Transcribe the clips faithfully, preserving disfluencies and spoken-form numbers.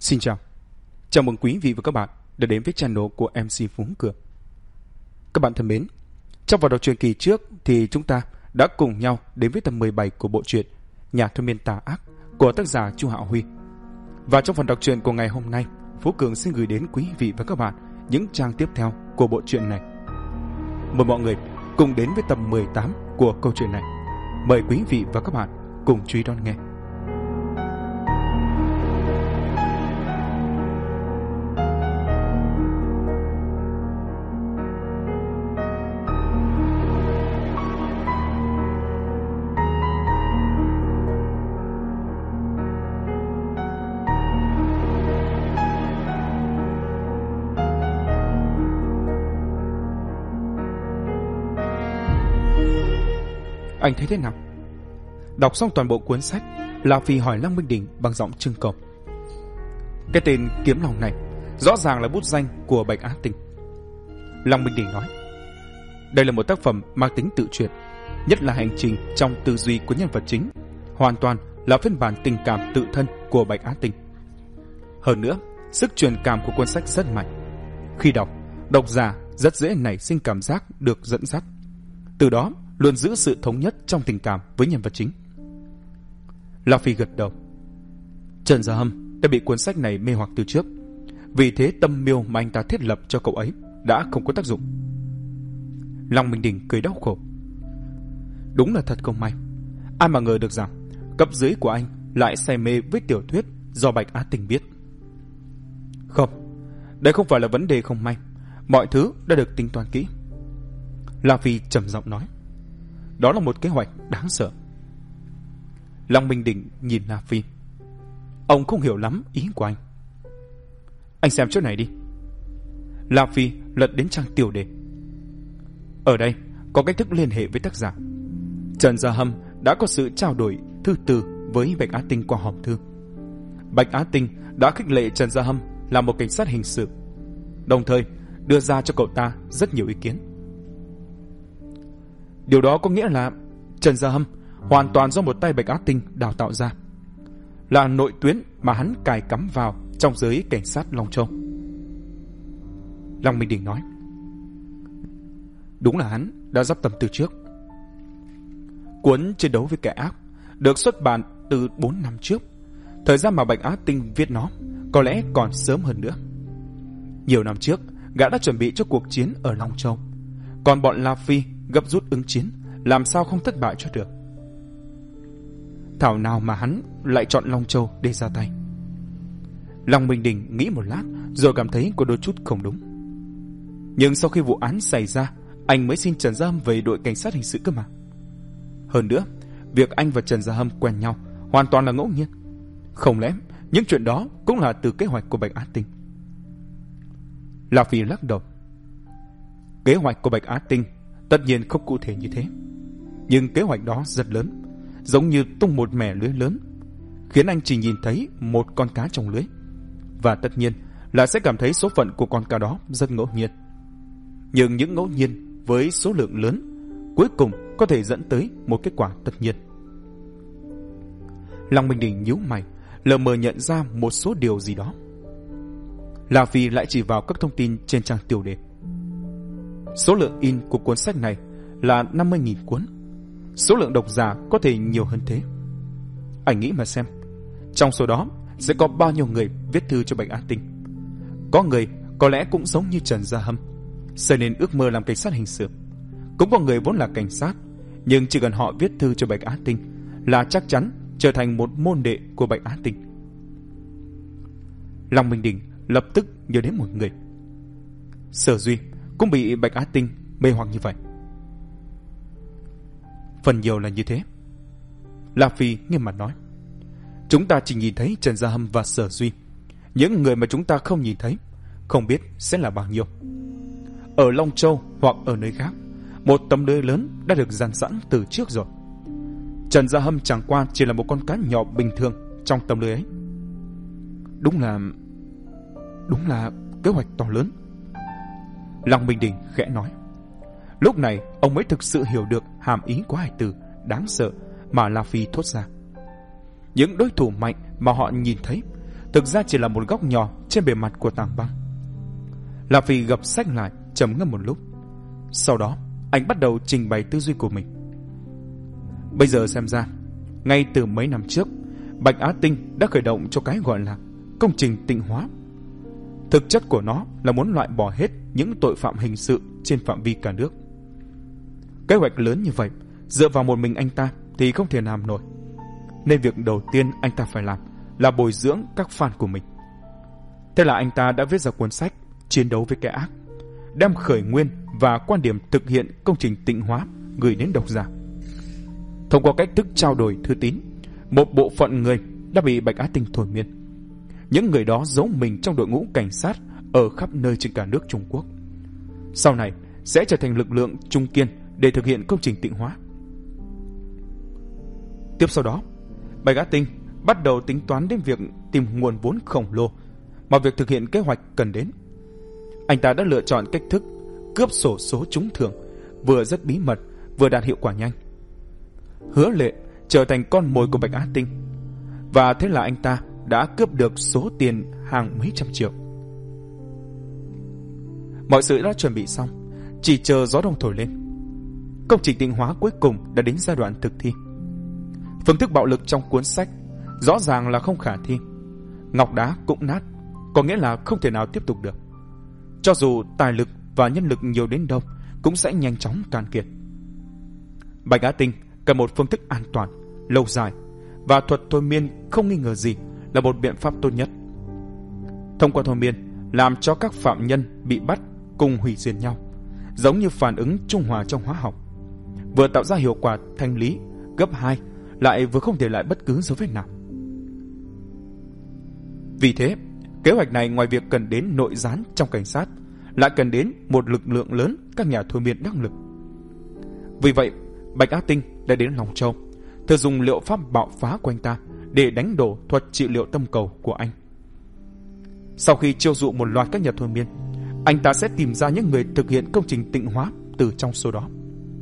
Xin chào, chào mừng quý vị và các bạn đã đến với channel của em xê Phú Cường. Các bạn thân mến, trong vào đọc truyện kỳ trước thì chúng ta đã cùng nhau đến với tập mười bảy của bộ truyện Nhà Thôi Miên Tà Ác của tác giả Chu Hạo Huy. Và trong phần đọc truyện của ngày hôm nay, Phú Cường xin gửi đến quý vị và các bạn những trang tiếp theo của bộ truyện này. Mời mọi người cùng đến với tập mười tám của câu chuyện này. Mời quý vị và các bạn cùng chú ý đón nghe. Anh thấy thế nào? Đọc xong toàn bộ cuốn sách, La Phi hỏi Lăng Minh Đình bằng giọng trưng cầu. Cái tên Kiếm Lòng này rõ ràng là bút danh của Bạch Á Tình. Lăng Minh Đình nói, đây là một tác phẩm mang tính tự truyện, nhất là hành trình trong tư duy của nhân vật chính, hoàn toàn là phiên bản tình cảm tự thân của Bạch Á Tình. Hơn nữa, sức truyền cảm của cuốn sách rất mạnh. Khi đọc, độc giả rất dễ nảy sinh cảm giác được dẫn dắt, từ đó luôn giữ sự thống nhất trong tình cảm với nhân vật chính. La Phi gật đầu. Trần Gia Hâm đã bị cuốn sách này mê hoặc từ trước, vì thế tâm miêu mà anh ta thiết lập cho cậu ấy đã không có tác dụng. Lăng Minh Đình cười đau khổ. Đúng là thật không may, ai mà ngờ được rằng cấp dưới của anh lại say mê với tiểu thuyết do Bạch Á Tình viết. Không, đây không phải là vấn đề không may, mọi thứ đã được tính toán kỹ. La Phi trầm giọng nói, đó là một kế hoạch đáng sợ. Lăng Minh Đình nhìn La Phi. Ông không hiểu lắm ý của anh. Anh xem chỗ này đi. La Phi lật đến trang tiêu đề. Ở đây có cách thức liên hệ với tác giả. Trần Gia Hâm đã có sự trao đổi thư từ với Bạch Á Tinh qua hòm thư. Bạch Á Tinh đã khích lệ Trần Gia Hâm là một cảnh sát hình sự, đồng thời đưa ra cho cậu ta rất nhiều ý kiến. Điều đó có nghĩa là Trần Gia Hâm hoàn toàn do một tay Bạch Á Tinh đào tạo ra, là nội tuyến mà hắn cài cắm vào trong giới cảnh sát Long Châu. Lăng Minh Đình nói, đúng là hắn đã dắp tâm từ trước. Cuốn Chiến đấu với kẻ ác được xuất bản từ bốn năm trước. Thời gian mà Bạch Á Tinh viết nó có lẽ còn sớm hơn nữa. Nhiều năm trước, gã đã chuẩn bị cho cuộc chiến ở Long Châu, còn bọn La Phi gấp rút ứng chiến, làm sao không thất bại cho được. Thảo nào mà hắn lại chọn Long Châu để ra tay. Lăng Minh Đình nghĩ một lát rồi cảm thấy có đôi chút không đúng. Nhưng sau khi vụ án xảy ra, anh mới xin Trần Gia Hâm về đội cảnh sát hình sự cơ mà. Hơn nữa, việc anh và Trần Gia Hâm quen nhau hoàn toàn là ngẫu nhiên. Không lẽ những chuyện đó cũng là từ kế hoạch của Bạch Á Tinh? La Phi lắc đầu. Kế hoạch của Bạch Á Tinh tất nhiên không cụ thể như thế, nhưng kế hoạch đó rất lớn, giống như tung một mẻ lưới lớn, khiến anh chỉ nhìn thấy một con cá trong lưới, và tất nhiên là sẽ cảm thấy số phận của con cá đó rất ngẫu nhiên. Nhưng những ngẫu nhiên với số lượng lớn cuối cùng có thể dẫn tới một kết quả tất nhiên. Lăng Minh Đình nhíu mày, lờ mờ nhận ra một số điều gì đó. La Phi lại chỉ vào các thông tin trên trang tiêu đề. Số lượng in của cuốn sách này là năm mươi nghìn cuốn. Số lượng độc giả có thể nhiều hơn thế. Anh nghĩ mà xem, trong số đó sẽ có bao nhiêu người viết thư cho Bạch Á Tinh. Có người có lẽ cũng giống như Trần Gia Hâm, xây nên ước mơ làm cảnh sát hình sự. Cũng có người vốn là cảnh sát, nhưng chỉ cần họ viết thư cho Bạch Á Tinh là chắc chắn trở thành một môn đệ của Bạch Á Tinh. Lăng Minh Đình lập tức nhớ đến một người. Sở Duy cũng bị Bạch Á Tinh mê hoặc như vậy. Phần nhiều là như thế. La Phi nghiêm mặt nói, chúng ta chỉ nhìn thấy Trần Gia Hâm và Sở Duy. Những người mà chúng ta không nhìn thấy, không biết sẽ là bao nhiêu. Ở Long Châu hoặc ở nơi khác, một tấm lưới lớn đã được dàn sẵn từ trước rồi. Trần Gia Hâm chẳng qua chỉ là một con cá nhỏ bình thường trong tấm lưới ấy. Đúng là Đúng là kế hoạch to lớn. Lăng Minh Đình khẽ nói. Lúc này ông mới thực sự hiểu được hàm ý của hai từ đáng sợ mà La Phi thốt ra. Những đối thủ mạnh mà họ nhìn thấy thực ra chỉ là một góc nhỏ trên bề mặt của tảng băng. La Phi gập sách lại, trầm ngâm một lúc. Sau đó anh bắt đầu trình bày tư duy của mình. Bây giờ xem ra, ngay từ mấy năm trước, Bạch Á Tinh đã khởi động cho cái gọi là công trình tịnh hóa. Thực chất của nó là muốn loại bỏ hết những tội phạm hình sự trên phạm vi cả nước. Kế hoạch lớn như vậy, dựa vào một mình anh ta thì không thể làm nổi. Nên việc đầu tiên anh ta phải làm là bồi dưỡng các fan của mình. Thế là anh ta đã viết ra cuốn sách Chiến đấu với kẻ ác, đem khởi nguyên và quan điểm thực hiện công trình tịnh hóa gửi đến độc giả. Thông qua cách thức trao đổi thư tín, một bộ phận người đã bị Bạch Á Tinh thôi miên. Những người đó giấu mình trong đội ngũ cảnh sát ở khắp nơi trên cả nước Trung Quốc. Sau này sẽ trở thành lực lượng trung kiên để thực hiện công trình tịnh hóa. Tiếp sau đó, Bạch Á Tinh bắt đầu tính toán đến việc tìm nguồn vốn khổng lồ mà việc thực hiện kế hoạch cần đến. Anh ta đã lựa chọn cách thức cướp xổ số trúng thưởng, vừa rất bí mật, vừa đạt hiệu quả nhanh. Hứa Lệ trở thành con mồi của Bạch Á Tinh, và thế là anh ta đã cướp được số tiền hàng mấy trăm triệu. Mọi sự đã chuẩn bị xong, chỉ chờ gió đông thổi lên. Công trình tịnh hóa cuối cùng đã đến giai đoạn thực thi. Phương thức bạo lực trong cuốn sách rõ ràng là không khả thi. Ngọc đá cũng nát, có nghĩa là không thể nào tiếp tục được. Cho dù tài lực và nhân lực nhiều đến đâu cũng sẽ nhanh chóng cạn kiệt. Bạch Á Tinh cần một phương thức an toàn, lâu dài, và thuật thôi miên không nghi ngờ gì là một biện pháp tốt nhất. Thông qua thôi miên, làm cho các phạm nhân bị bắt cùng hủy diệt nhau, giống như phản ứng trung hòa trong hóa học, vừa tạo ra hiệu quả thanh lý gấp hai, lại vừa không để lại bất cứ dấu vết nào. Vì thế, kế hoạch này ngoài việc cần đến nội gián trong cảnh sát, lại cần đến một lực lượng lớn các nhà thôi miên đắc lực. Vì vậy, Bạch Á Tinh đã đến Long Châu, thử dùng liệu pháp bạo phá của anh ta để đánh đổ thuật trị liệu tâm cầu của anh. Sau khi chiêu dụ một loạt các nhà thôi miên, anh ta sẽ tìm ra những người thực hiện công trình tịnh hóa từ trong số đó.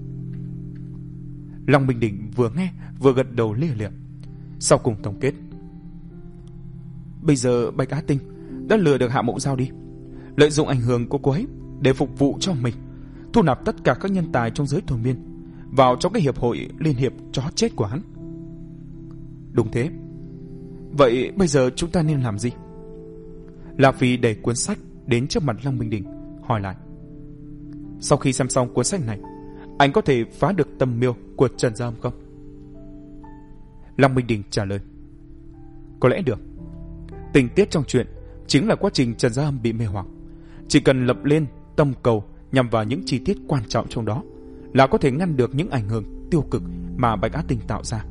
Long Minh Đỉnh vừa nghe vừa gật đầu lia lịa. Sau cùng tổng kết: bây giờ Bạch Á Tinh đã lừa được Hạ Mộng Giao đi, lợi dụng ảnh hưởng của cô ấy để phục vụ cho mình, thu nạp tất cả các nhân tài trong giới thôi miên vào trong cái hiệp hội liên hiệp chó chết của hắn. Đúng thế. Vậy bây giờ chúng ta nên làm gì? La Phi đẩy cuốn sách đến trước mặt Long Minh Đỉnh, hỏi lại: sau khi xem xong cuốn sách này, anh có thể phá được tâm miêu của Trần Gia Âm không? Long Minh Đỉnh trả lời: có lẽ được. Tình tiết trong chuyện chính là quá trình Trần Gia Âm bị mê hoặc. Chỉ cần lập lên tâm cầu nhằm vào những chi tiết quan trọng trong đó là có thể ngăn được những ảnh hưởng tiêu cực mà Bạch Á Tinh tạo ra.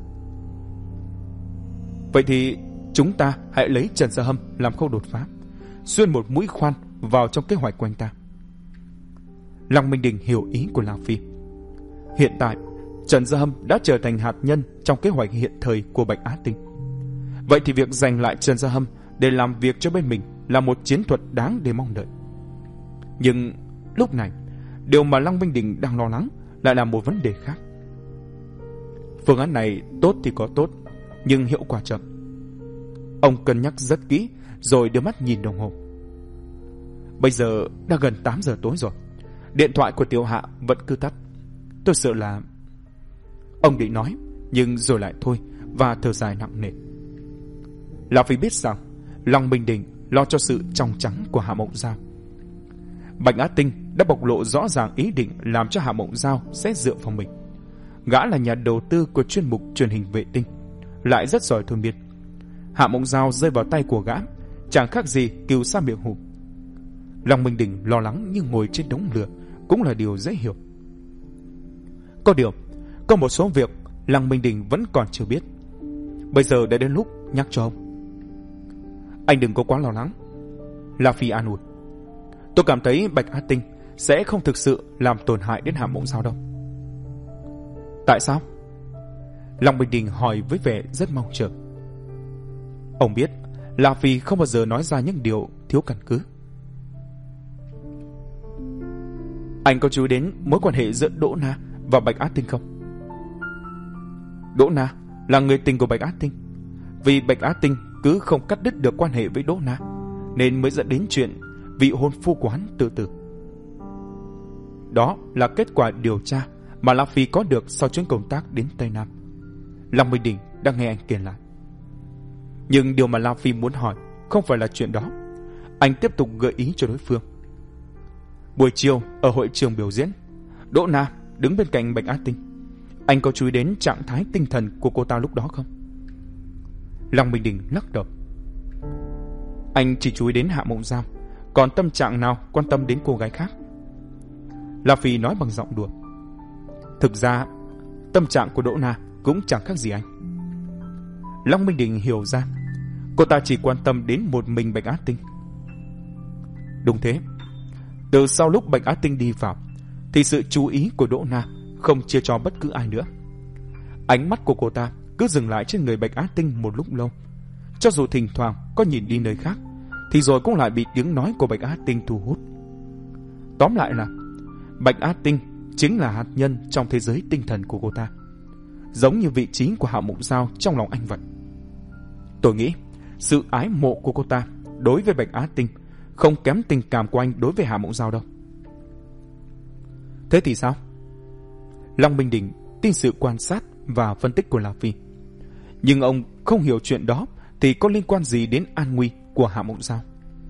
Vậy thì chúng ta hãy lấy Trần Gia Hâm làm khâu đột phá, xuyên một mũi khoan vào trong kế hoạch của anh ta. Long Minh Đình hiểu ý của La Phi. Hiện tại, Trần Gia Hâm đã trở thành hạt nhân trong kế hoạch hiện thời của Bạch Á Tinh. Vậy thì việc giành lại Trần Gia Hâm để làm việc cho bên mình là một chiến thuật đáng để mong đợi. Nhưng lúc này, điều mà Long Minh Đình đang lo lắng lại là một vấn đề khác. Phương án này tốt thì có tốt, nhưng hiệu quả chậm. Ông cân nhắc rất kỹ rồi đưa mắt nhìn đồng hồ. Bây giờ đã gần tám giờ tối rồi, điện thoại của Tiểu Hạ vẫn cứ tắt. Tôi sợ là... Ông định nói, nhưng rồi lại thôi, và thở dài nặng nề. Lão Phi biết rằng Long Minh Đình lo cho sự trong trắng của Hạ Mộng Giao. Bạch Á Tinh đã bộc lộ rõ ràng ý định làm cho Hạ Mộng Giao sẽ dựa vào mình. Gã là nhà đầu tư của chuyên mục truyền hình vệ tinh, lại rất giỏi thôi miên. Hạ Mộng Giao rơi vào tay của gã chẳng khác gì cừu sa miệng hùm. Long Minh Đình lo lắng như ngồi trên đống lửa cũng là điều dễ hiểu. Có điều, có một số việc Long Minh Đình vẫn còn chưa biết. Bây giờ đã đến lúc nhắc cho ông. Anh đừng có quá lo lắng, La Phi an ủi. Tôi cảm thấy Bạch Á Tinh sẽ không thực sự làm tổn hại đến Hạ Mộng Giao đâu. Tại sao? Long Minh Đình hỏi với vẻ rất mong chờ. Ông biết La Phi không bao giờ nói ra những điều thiếu căn cứ. Anh có chú ý đến mối quan hệ giữa Đỗ Na và Bạch Á Tinh không? Đỗ Na là người tình của Bạch Á Tinh. Vì Bạch Á Tinh cứ không cắt đứt được quan hệ với Đỗ Na, nên mới dẫn đến chuyện vị hôn phu của hắn tự tử. Đó là kết quả điều tra mà La Phi có được sau chuyến công tác đến Tây Nam. Long Minh Đình đang nghe anh kể lại. Nhưng điều mà La Phi muốn hỏi không phải là chuyện đó. Anh tiếp tục gợi ý cho đối phương. Buổi chiều ở hội trường biểu diễn, Đỗ Na đứng bên cạnh Bạch Á Tinh. Anh có chú ý đến trạng thái tinh thần của cô ta lúc đó không? Long Minh Đình lắc đầu. Anh chỉ chú ý đến Hạ Mộng Giao, còn tâm trạng nào quan tâm đến cô gái khác? La Phi nói bằng giọng đùa. Thực ra tâm trạng của Đỗ Na cũng chẳng khác gì anh. Long Minh Đình hiểu ra cô ta chỉ quan tâm đến một mình Bạch Á Tinh. Đúng thế. Từ sau lúc Bạch Á Tinh đi vào thì sự chú ý của Đỗ Na không chia cho bất cứ ai nữa. Ánh mắt của cô ta cứ dừng lại trên người Bạch Á Tinh một lúc lâu. Cho dù thỉnh thoảng có nhìn đi nơi khác thì rồi cũng lại bị tiếng nói của Bạch Á Tinh thu hút. Tóm lại là Bạch Á Tinh chính là hạt nhân trong thế giới tinh thần của cô ta, giống như vị trí của Hạ Mộng Giao trong lòng anh vậy. Tôi nghĩ sự ái mộ của cô ta đối với Bạch Á Tinh không kém tình cảm của anh đối với Hạ Mộng Giao đâu. Thế thì sao? Long Minh Đình tin sự quan sát và phân tích của La Phi, nhưng ông không hiểu chuyện đó thì có liên quan gì đến an nguy của Hạ Mộng Giao.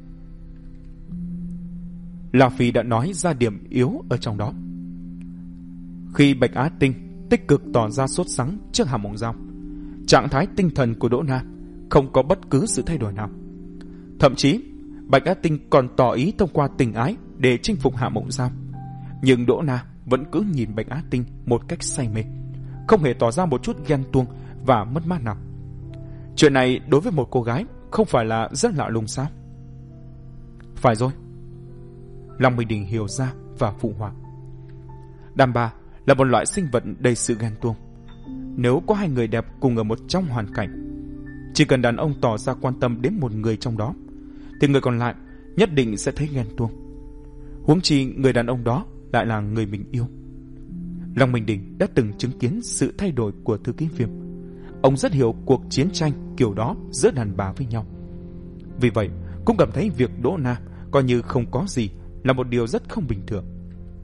La Phi đã nói ra điểm yếu ở trong đó. Khi Bạch Á Tinh tích cực tỏ ra sốt sắng trước Hạ Mộng Giao, trạng thái tinh thần của Đỗ Na không có bất cứ sự thay đổi nào. Thậm chí Bạch Á Tinh còn tỏ ý thông qua tình ái để chinh phục Hạ Mộng Giao, nhưng Đỗ Na vẫn cứ nhìn Bạch Á Tinh một cách say mê, không hề tỏ ra một chút ghen tuông và mất mát nào. Chuyện này đối với một cô gái không phải là rất lạ lùng sao? Phải rồi. Long Minh Đình hiểu ra và phụ họa. Đàn bà là một loại sinh vật đầy sự ghen tuông. Nếu có hai người đẹp cùng ở một trong hoàn cảnh, chỉ cần đàn ông tỏ ra quan tâm đến một người trong đó thì người còn lại nhất định sẽ thấy ghen tuông. Huống chi người đàn ông đó lại là người mình yêu. Long Minh Đình đã từng chứng kiến sự thay đổi của thư ký Viêm. Ông rất hiểu cuộc chiến tranh kiểu đó giữa đàn bà với nhau. Vì vậy cũng cảm thấy việc Đỗ Na coi như không có gì là một điều rất không bình thường.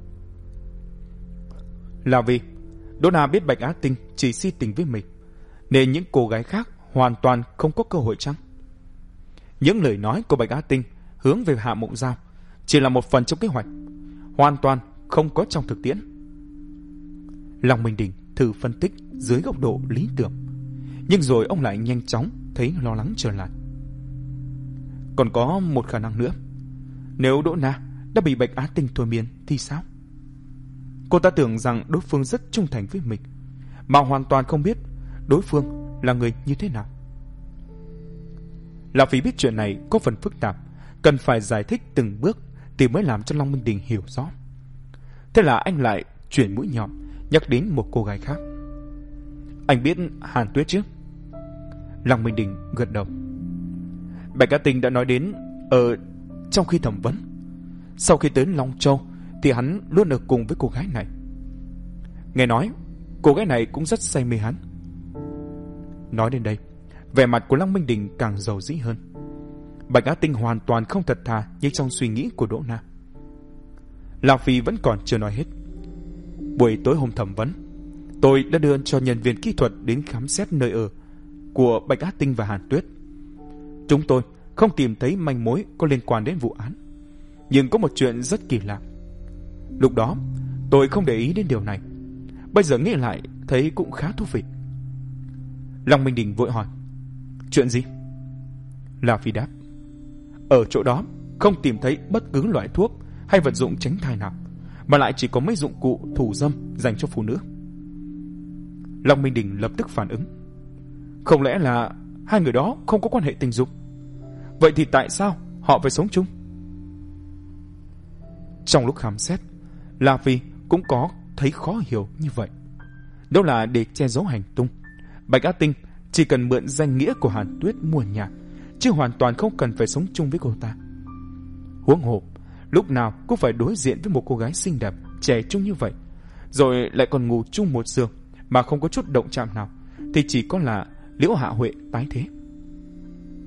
Là vì Đỗ Na biết Bạch Á Tinh chỉ si tình với mình, nên những cô gái khác hoàn toàn không có cơ hội chăng? Những lời nói của Bạch Á Tinh hướng về Hạ Mộng Giao chỉ là một phần trong kế hoạch, hoàn toàn không có trong thực tiễn. Long Minh Đình thử phân tích dưới góc độ lý tưởng, nhưng rồi ông lại nhanh chóng thấy lo lắng trở lại. Còn có một khả năng nữa. Nếu Đỗ Na đã bị Bạch Á Tinh thôi miên thì sao? Cô ta tưởng rằng đối phương rất trung thành với mình, mà hoàn toàn không biết đối phương là người như thế nào. Là vì biết chuyện này có phần phức tạp, cần phải giải thích từng bước thì mới làm cho Long Minh Đình hiểu rõ. Thế là anh lại chuyển mũi nhọn nhắc đến một cô gái khác. Anh biết Hàn Tuyết chứ? Long Minh Đình gật đầu. Bạch Á Tinh đã nói đến ở trong khi thẩm vấn. Sau khi tới Long Châu thì hắn luôn ở cùng với cô gái này. Nghe nói cô gái này cũng rất say mê hắn. Nói đến đây, vẻ mặt của Long Minh Đình càng dầu dĩ hơn. Bạch Á Tinh hoàn toàn không thật thà như trong suy nghĩ của Đỗ Na. Lão Phi vẫn còn chưa nói hết. Buổi tối hôm thẩm vấn, tôi đã đưa cho nhân viên kỹ thuật đến khám xét nơi ở của Bạch Á Tinh và Hàn Tuyết. Chúng tôi không tìm thấy manh mối có liên quan đến vụ án, nhưng có một chuyện rất kỳ lạ. Lúc đó tôi không để ý đến điều này, bây giờ nghĩ lại thấy cũng khá thú vị. Long Minh Đình vội hỏi, chuyện gì? Lão Phi đáp, ở chỗ đó không tìm thấy bất cứ loại thuốc hay vật dụng tránh thai nào, mà lại chỉ có mấy dụng cụ thủ dâm dành cho phụ nữ. Long Minh Đình lập tức phản ứng, không lẽ là hai người đó không có quan hệ tình dục? Vậy thì tại sao họ phải sống chung? Trong lúc khám xét, La Phi cũng có thấy khó hiểu như vậy. Đó là để che giấu hành tung, Bạch Á Tinh chỉ cần mượn danh nghĩa của Hàn Tuyết mua nhà, chứ hoàn toàn không cần phải sống chung với cô ta. Huống hồ lúc nào cũng phải đối diện với một cô gái xinh đẹp trẻ trung như vậy, rồi lại còn ngủ chung một giường mà không có chút động chạm nào, thì chỉ có là Liễu Hạ Huệ tái thế.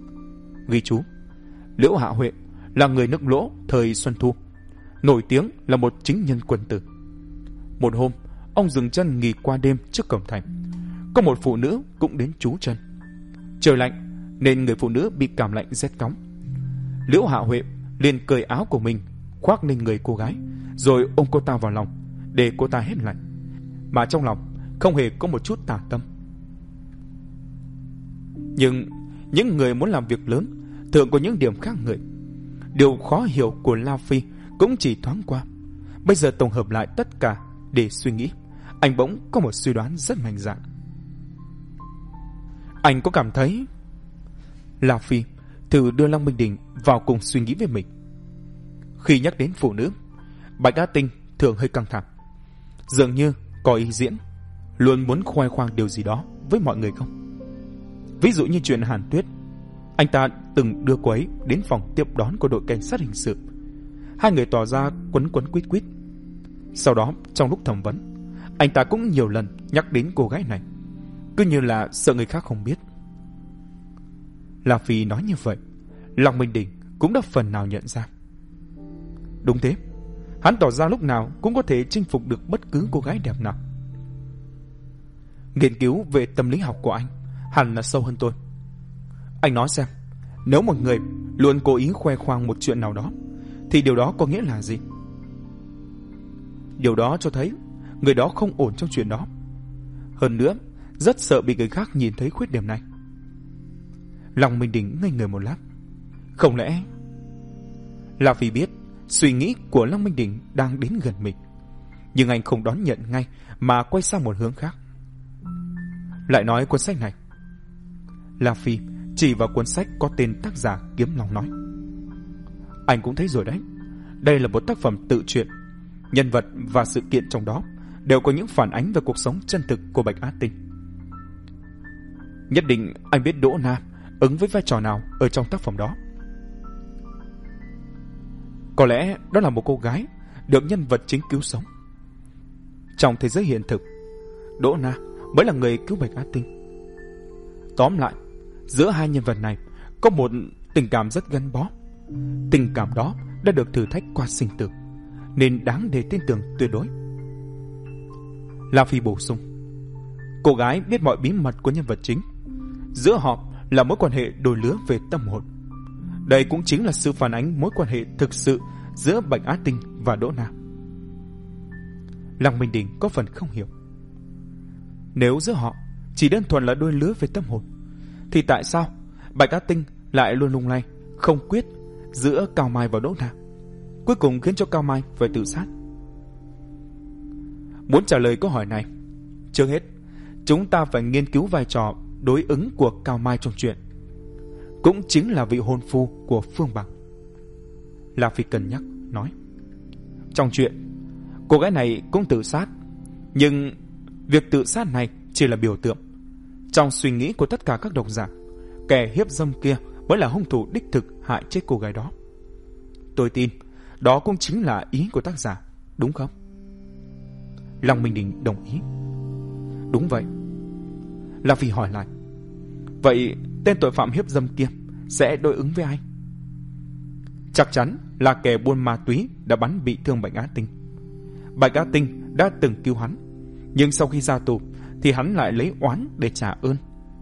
Ghi chú: Liễu Hạ Huệ là người nước Lỗ thời Xuân Thu, nổi tiếng là một chính nhân quân tử. Một hôm, ông dừng chân nghỉ qua đêm trước cổng thành. Có một phụ nữ cũng đến trú chân. Trời lạnh nên người phụ nữ bị cảm lạnh rét cóng. Liễu Hạ Huệ liền cởi áo của mình khoác lên người cô gái, rồi ôm cô ta vào lòng để cô ta hết lạnh, mà trong lòng không hề có một chút tà tâm. Nhưng những người muốn làm việc lớn thường có những điểm khác người. Điều khó hiểu của La Phi cũng chỉ thoáng qua. Bây giờ tổng hợp lại tất cả để suy nghĩ, anh bỗng có một suy đoán rất mạnh dạn. Anh có cảm thấy... La Phi thử đưa Long Minh Đình vào cùng suy nghĩ với mình. Khi nhắc đến phụ nữ, Bạch Á Tinh thường hơi căng thẳng, dường như có ý diễn, luôn muốn khoe khoang điều gì đó với mọi người không? Ví dụ như chuyện Hàn Tuyết, anh ta từng đưa cô ấy đến phòng tiếp đón của đội cảnh sát hình sự. Hai người tỏ ra quấn quấn quýt quýt. Sau đó trong lúc thẩm vấn, anh ta cũng nhiều lần nhắc đến cô gái này, cứ như là sợ người khác không biết. La Phi nói như vậy, Long Minh Đình cũng đã phần nào nhận ra. Đúng thế, hắn tỏ ra lúc nào cũng có thể chinh phục được bất cứ cô gái đẹp nào. Nghiên cứu về tâm lý học của anh hẳn là sâu hơn tôi. Anh nói xem, nếu một người luôn cố ý khoe khoang một chuyện nào đó, thì điều đó có nghĩa là gì? Điều đó cho thấy người đó không ổn trong chuyện đó. Hơn nữa, rất sợ bị người khác nhìn thấy khuyết điểm này. Long Minh Đình ngây người một lát. Không lẽ... La Phi biết suy nghĩ của Long Minh Đình đang đến gần mình, nhưng anh không đón nhận ngay mà quay sang một hướng khác. Lại nói cuốn sách này. La Phi chỉ vào cuốn sách có tên tác giả Kiếm Long nói. Anh cũng thấy rồi đấy, đây là một tác phẩm tự truyện. Nhân vật và sự kiện trong đó đều có những phản ánh về cuộc sống chân thực của Bạch Á Tinh. Nhất định anh biết Đỗ Na ứng với vai trò nào ở trong tác phẩm đó. Có lẽ đó là một cô gái được nhân vật chính cứu sống. Trong thế giới hiện thực, Đỗ Na mới là người cứu Bạch Á Tinh. Tóm lại, giữa hai nhân vật này có một tình cảm rất gắn bó. Tình cảm đó đã được thử thách qua sinh tử, nên đáng để tin tưởng tuyệt đối. La Phi bổ sung, cô gái biết mọi bí mật của nhân vật chính. Giữa họ là mối quan hệ đôi lứa về tâm hồn. Đây cũng chính là sự phản ánh mối quan hệ thực sự giữa Bạch Á Tinh và Đỗ Na. Long Minh Đình có phần không hiểu. Nếu giữa họ chỉ đơn thuần là đôi lứa về tâm hồn, thì tại sao Bạch Á Tinh lại luôn lung lay, không quyết giữa Cao Mai và Đỗ Na, cuối cùng khiến cho Cao Mai phải tự sát? Muốn trả lời câu hỏi này, trước hết chúng ta phải nghiên cứu vai trò đối ứng của Cao Mai trong chuyện, cũng chính là vị hôn phu của Phương Bằng. La Phi cân nhắc nói, trong chuyện cô gái này cũng tự sát, nhưng việc tự sát này chỉ là biểu tượng. Trong suy nghĩ của tất cả các độc giả, kẻ hiếp dâm kia mới là hung thủ đích thực hại chết cô gái đó. Tôi tin đó cũng chính là ý của tác giả, đúng không? Long Minh Đình đồng ý. Đúng vậy. La Phi hỏi lại, vậy tên tội phạm hiếp dâm kia sẽ đối ứng với ai? Chắc chắn là kẻ buôn ma túy đã bắn bị thương Bạch Á Tinh. Bạch Á Tinh đã từng cứu hắn, nhưng sau khi ra tù thì hắn lại lấy oán để trả ơn.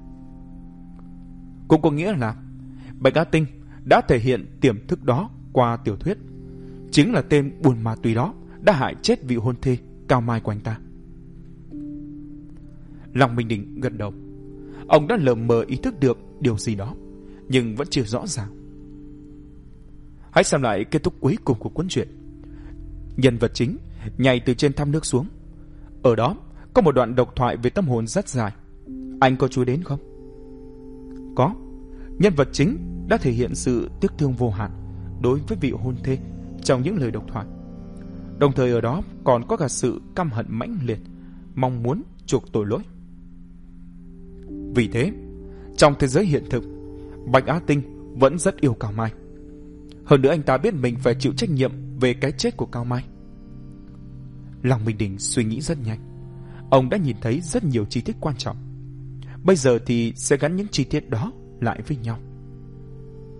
Cũng có nghĩa là Bạch Á Tinh đã thể hiện tiềm thức đó qua tiểu thuyết. Chính là tên buôn ma túy đó đã hại chết vị hôn thê Cao Mai của anh ta. Long Minh Đình gật đầu. Ông đã lờ mờ ý thức được điều gì đó, nhưng vẫn chưa rõ ràng. Hãy xem lại kết thúc cuối cùng của cuốn truyện. Nhân vật chính nhảy từ trên thăm nước xuống. Ở đó có một đoạn độc thoại về tâm hồn rất dài. Anh có chú ý đến không? Có. Nhân vật chính đã thể hiện sự tiếc thương vô hạn đối với vị hôn thê trong những lời độc thoại. Đồng thời ở đó còn có cả sự căm hận mãnh liệt, mong muốn chuộc tội lỗi. Vì thế, trong thế giới hiện thực, Bạch Á Tinh vẫn rất yêu Cao Mai. Hơn nữa anh ta biết mình phải chịu trách nhiệm về cái chết của Cao Mai. Long Minh Đình suy nghĩ rất nhanh. Ông đã nhìn thấy rất nhiều chi tiết quan trọng. Bây giờ thì sẽ gắn những chi tiết đó lại với nhau.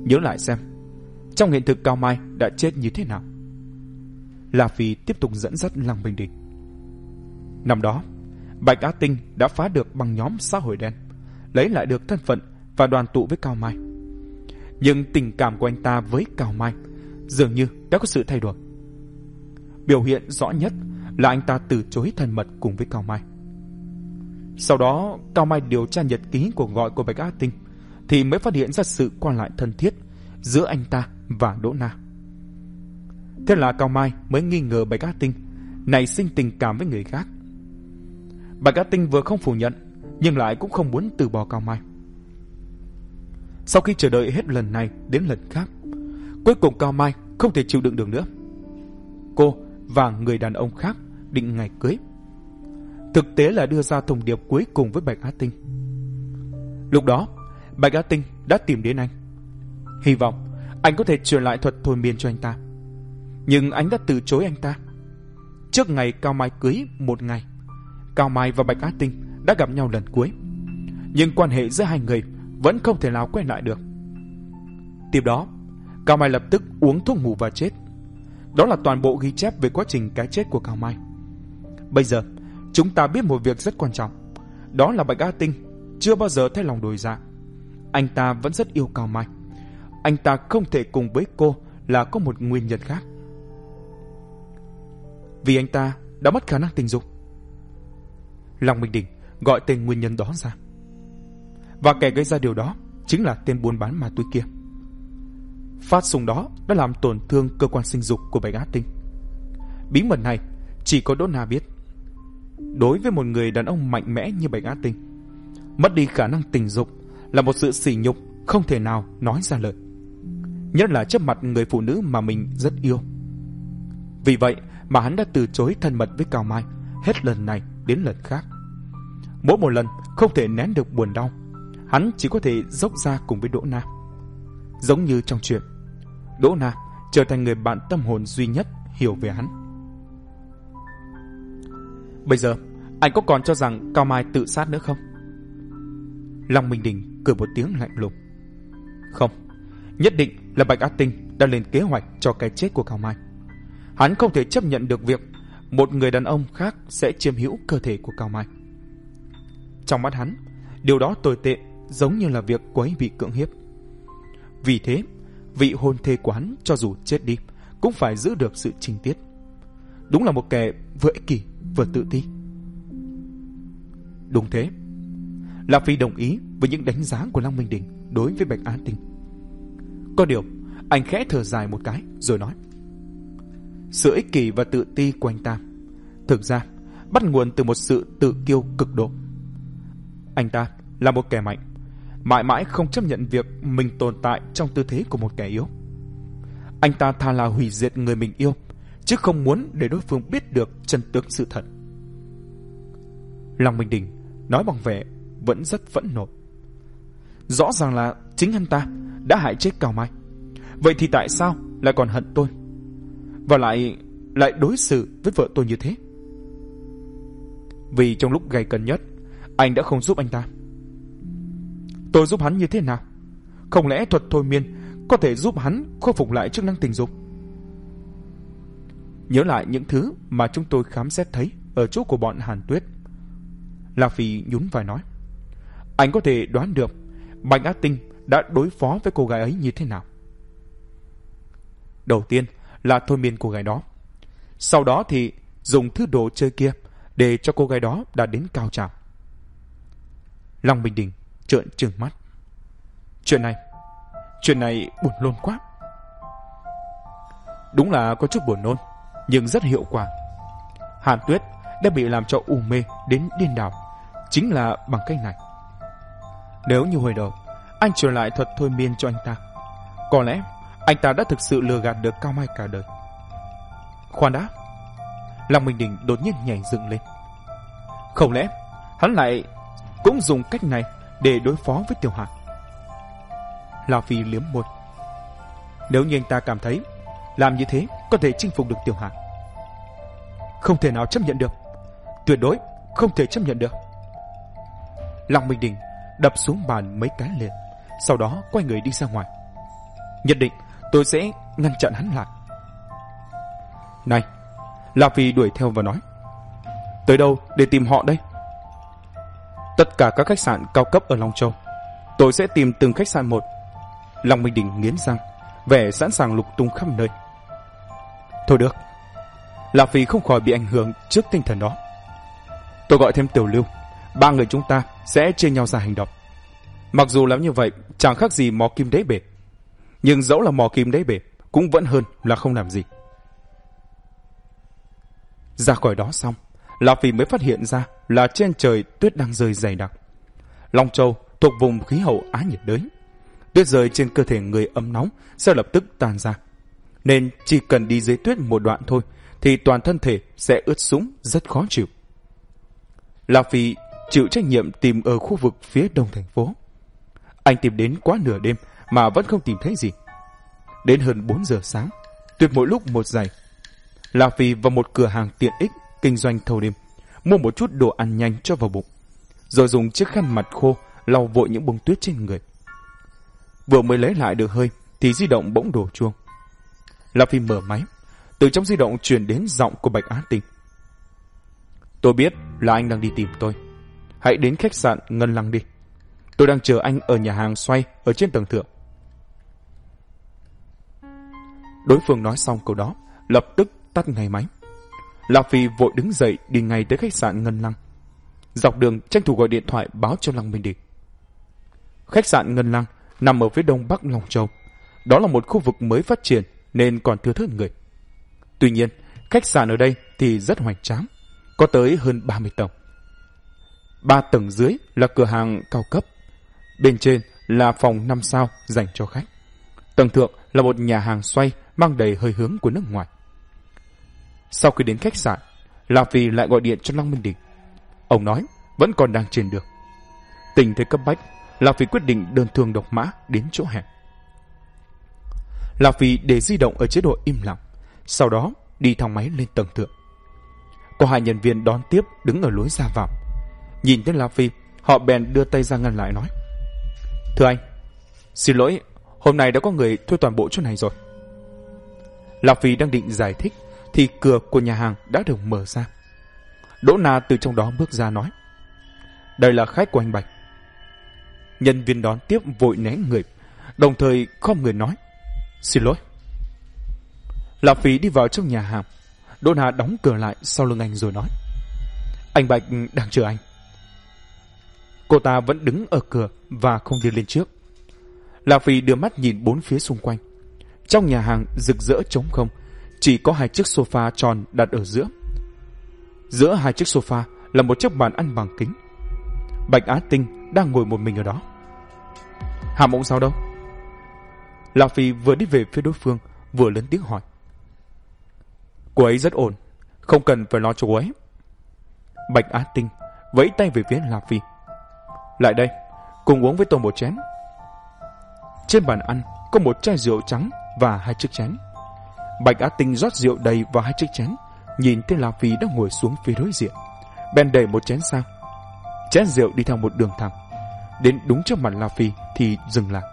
nhớ lại xem trong hiện thực Cao Mai đã chết như thế nào. La Phi tiếp tục dẫn dắt Lăng Minh Đình. Năm đó, Bạch Á Tinh đã phá được băng nhóm xã hội đen, lấy lại được thân phận và đoàn tụ với Cao Mai. Nhưng tình cảm của anh ta với Cao Mai dường như đã có sự thay đổi. Biểu hiện rõ nhất là anh ta từ chối thân mật cùng với Cao Mai. Sau đó, Cao Mai điều tra nhật ký cuộc gọi của Bạch Á Tinh thì mới phát hiện ra sự qua lại thân thiết giữa anh ta và Đỗ Na. Thế là Cao Mai mới nghi ngờ Bạch Á Tinh nảy sinh tình cảm với người khác. Bạch Á Tinh vừa không phủ nhận nhưng lại cũng không muốn từ bỏ Cao Mai. Sau khi chờ đợi hết lần này đến lần khác, cuối cùng Cao Mai không thể chịu đựng được nữa. Cô và người đàn ông khác định ngày cưới, thực tế là đưa ra thông điệp cuối cùng với Bạch Á Tinh. Lúc đó, Bạch Á Tinh đã tìm đến anh, hy vọng anh có thể truyền lại thuật thôi miên cho anh ta. Nhưng anh đã từ chối anh ta. Trước ngày Cao Mai cưới một ngày, Cao Mai và Bạch Á Tinh đã gặp nhau lần cuối, nhưng quan hệ giữa hai người vẫn không thể nào quay lại được. Tiếp đó, Cao Mai lập tức uống thuốc ngủ và chết. Đó là toàn bộ ghi chép về quá trình cái chết của Cao Mai. Bây giờ, chúng ta biết một việc rất quan trọng. Đó là Bạch Á Tinh chưa bao giờ thay lòng đổi dạ. Anh ta vẫn rất yêu Cao Mai. Anh ta không thể cùng với cô là có một nguyên nhân khác. Vì anh ta đã mất khả năng tình dục. Lăng Minh Đình gọi tên nguyên nhân đó ra. Và kẻ gây ra điều đó chính là tên buôn bán ma túy kia. Phát súng đó đã làm tổn thương cơ quan sinh dục của Bạch Á Tinh. Bí mật này chỉ có Đỗ Na biết. Đối với một người đàn ông mạnh mẽ như Bạch Á Tinh, mất đi khả năng tình dục là một sự sỉ nhục không thể nào nói ra lời, nhất là trước mặt người phụ nữ mà mình rất yêu. Vì vậy mà hắn đã từ chối thân mật với Cao Mai hết lần này đến lần khác. Mỗi một lần không thể nén được buồn đau, hắn chỉ có thể dốc ra cùng với Đỗ Na. Giống như trong chuyện, Đỗ Na trở thành người bạn tâm hồn duy nhất hiểu về hắn. Bây giờ, anh có còn cho rằng Cao Mai tự sát nữa không? Lăng Minh Đình cười một tiếng lạnh lùng. Không, nhất định là Bạch Á Tinh đã lên kế hoạch cho cái chết của Cao Mai. Hắn không thể chấp nhận được việc một người đàn ông khác sẽ chiếm hữu cơ thể của Cao Mai. Trong mắt hắn, điều đó tồi tệ giống như là việc cô ấy bị cưỡng hiếp. Vì thế, vị hôn thê của hắn cho dù chết đi cũng phải giữ được sự trinh tiết. Đúng là một kẻ vừa ích kỷ vừa tự ti. Đúng thế, La Phi đồng ý với những đánh giá của Lăng Minh Đình đối với Bạch Á Tinh. Có điều, anh khẽ thở dài một cái rồi nói: sự ích kỷ và tự ti của anh ta thực ra bắt nguồn từ một sự tự kiêu cực độ. Anh ta là một kẻ mạnh, mãi mãi không chấp nhận việc mình tồn tại trong tư thế của một kẻ yếu. Anh ta thà là hủy diệt người mình yêu, chứ không muốn để đối phương biết được chân tướng sự thật. Lăng Minh Đình nói bằng vẻ vẫn rất phẫn nộ. Rõ ràng là chính anh ta đã hại chết Cao Mai, vậy thì tại sao lại còn hận tôi, và lại lại đối xử với vợ tôi như thế? Vì trong lúc gay cấn nhất, anh đã không giúp anh ta. Tôi giúp hắn như thế nào? Không lẽ thuật thôi miên có thể giúp hắn khôi phục lại chức năng tình dục? Nhớ lại những thứ mà chúng tôi khám xét thấy ở chỗ của bọn Hàn Tuyết, La Phi nhún vai nói: anh có thể đoán được Bạch Á Tinh đã đối phó với cô gái ấy như thế nào. Đầu tiên là thôi miên cô gái đó, sau đó thì dùng thứ đồ chơi kia để cho cô gái đó đạt đến cao trào. Lăng Minh Đình trợn trừng mắt. Chuyện này, chuyện này buồn nôn quá. Đúng là có chút buồn nôn, nhưng rất hiệu quả. Hàn Tuyết đã bị làm cho u mê đến điên đảo chính là bằng cách này. Nếu như hồi đầu anh truyền lại thuật thôi miên cho anh ta, có lẽ anh ta đã thực sự lừa gạt được Cao Mai cả đời. Khoan đã, Lăng Minh Đình đột nhiên nhảy dựng lên. Không lẽ hắn lại cũng dùng cách này để đối phó với Tiểu Hàn? La Phi liếm môi. Nếu như anh ta cảm thấy làm như thế có thể chinh phục được Tiểu Hàn, không thể nào chấp nhận được, tuyệt đối không thể chấp nhận được. Lăng Minh Đình đập xuống bàn mấy cái liền, sau đó quay người đi ra ngoài. Nhất định tôi sẽ ngăn chặn hắn lại. Này, La Phi đuổi theo và nói, tới đâu để tìm họ đây? Tất cả các khách sạn cao cấp ở Long Châu. Tôi sẽ tìm từng khách sạn một. Long Minh Đình nghiến răng, vẻ sẵn sàng lục tung khắp nơi. Thôi được. La Phi không khỏi bị ảnh hưởng trước tinh thần đó. Tôi gọi thêm Tiểu Lưu. Ba người chúng ta sẽ chia nhau ra hành động. Mặc dù làm như vậy chẳng khác gì mò kim đáy bể, nhưng dẫu là mò kim đáy bể cũng vẫn hơn là không làm gì. Ra khỏi đó xong, La Phi mới phát hiện ra là trên trời tuyết đang rơi dày đặc. Long Châu thuộc vùng khí hậu Á nhiệt đới. Tuyết rơi trên cơ thể người ấm nóng sẽ lập tức tan ra, nên chỉ cần đi dưới tuyết một đoạn thôi thì toàn thân thể sẽ ướt sũng rất khó chịu. La Phi chịu trách nhiệm tìm ở khu vực phía đông thành phố. Anh tìm đến quá nửa đêm mà vẫn không tìm thấy gì. Đến hơn bốn giờ sáng, tuyệt mỗi lúc một dày, La Phi vào một cửa hàng tiện ích kinh doanh thâu đêm, mua một chút đồ ăn nhanh cho vào bụng, rồi dùng chiếc khăn mặt khô lau vội những bông tuyết trên người. Vừa mới lấy lại được hơi thì di động bỗng đổ chuông. La Phi mở máy. Từ trong di động truyền đến giọng của Bạch Á Tinh. Tôi biết là anh đang đi tìm tôi. Hãy đến khách sạn Ngân Lăng đi. Tôi đang chờ anh ở nhà hàng xoay ở trên tầng thượng. Đối phương nói xong câu đó, lập tức tắt ngay máy. La Phi vội đứng dậy đi ngay tới khách sạn Ngân Lăng. Dọc đường tranh thủ gọi điện thoại báo cho Lăng Minh Đình. Khách sạn Ngân Lăng nằm ở phía đông bắc Long Châu. Đó là một khu vực mới phát triển nên còn thưa thớt người. Tuy nhiên, khách sạn ở đây thì rất hoành tráng, có tới hơn ba mươi tầng. Ba tầng dưới là cửa hàng cao cấp, bên trên là phòng năm sao dành cho khách. Tầng thượng là một nhà hàng xoay mang đầy hơi hướng của nước ngoài. Sau khi đến khách sạn, La Phi lại gọi điện cho Lăng Minh Đình. Ông nói vẫn còn đang trên đường. Tình thế cấp bách, La Phi quyết định đơn thương độc mã đến chỗ hẹn. La Phi để di động ở chế độ im lặng, sau đó đi thang máy lên tầng thượng. Có hai nhân viên đón tiếp đứng ở lối ra vào. Nhìn thấy La Phi, họ bèn đưa tay ra ngăn lại nói: Thưa anh, xin lỗi, hôm nay đã có người thuê toàn bộ chỗ này rồi. La Phi đang định giải thích thì cửa của nhà hàng đã được mở ra. Đỗ Na từ trong đó bước ra nói: Đây là khách của anh Bạch. Nhân viên đón tiếp vội né người, đồng thời khom người nói: Xin lỗi. La Phi đi vào trong nhà hàng. Đỗ Na đóng cửa lại sau lưng anh rồi nói: Anh Bạch đang chờ anh. Cô ta vẫn đứng ở cửa và không đi lên trước. La Phi đưa mắt nhìn bốn phía xung quanh. Trong nhà hàng rực rỡ trống không, chỉ có hai chiếc sofa tròn đặt ở giữa. Giữa hai chiếc sofa là một chiếc bàn ăn bằng kính. Bạch Á Tinh đang ngồi một mình ở đó. Hà Mộng sao đâu? La Phi vừa đi về phía đối phương, vừa lớn tiếng hỏi. Cô ấy rất ổn, không cần phải lo cho cô ấy. Bạch Á Tinh vẫy tay về phía La Phi. Lại đây, cùng uống với tôi một chén. Trên bàn ăn có một chai rượu trắng và hai chiếc chén. Bạch Á Tinh rót rượu đầy vào hai chiếc chén, nhìn thấy La Phi đang ngồi xuống phía đối diện, bèn đẩy một chén sang. Chén rượu đi theo một đường thẳng, đến đúng trước mặt La Phi thì dừng lại.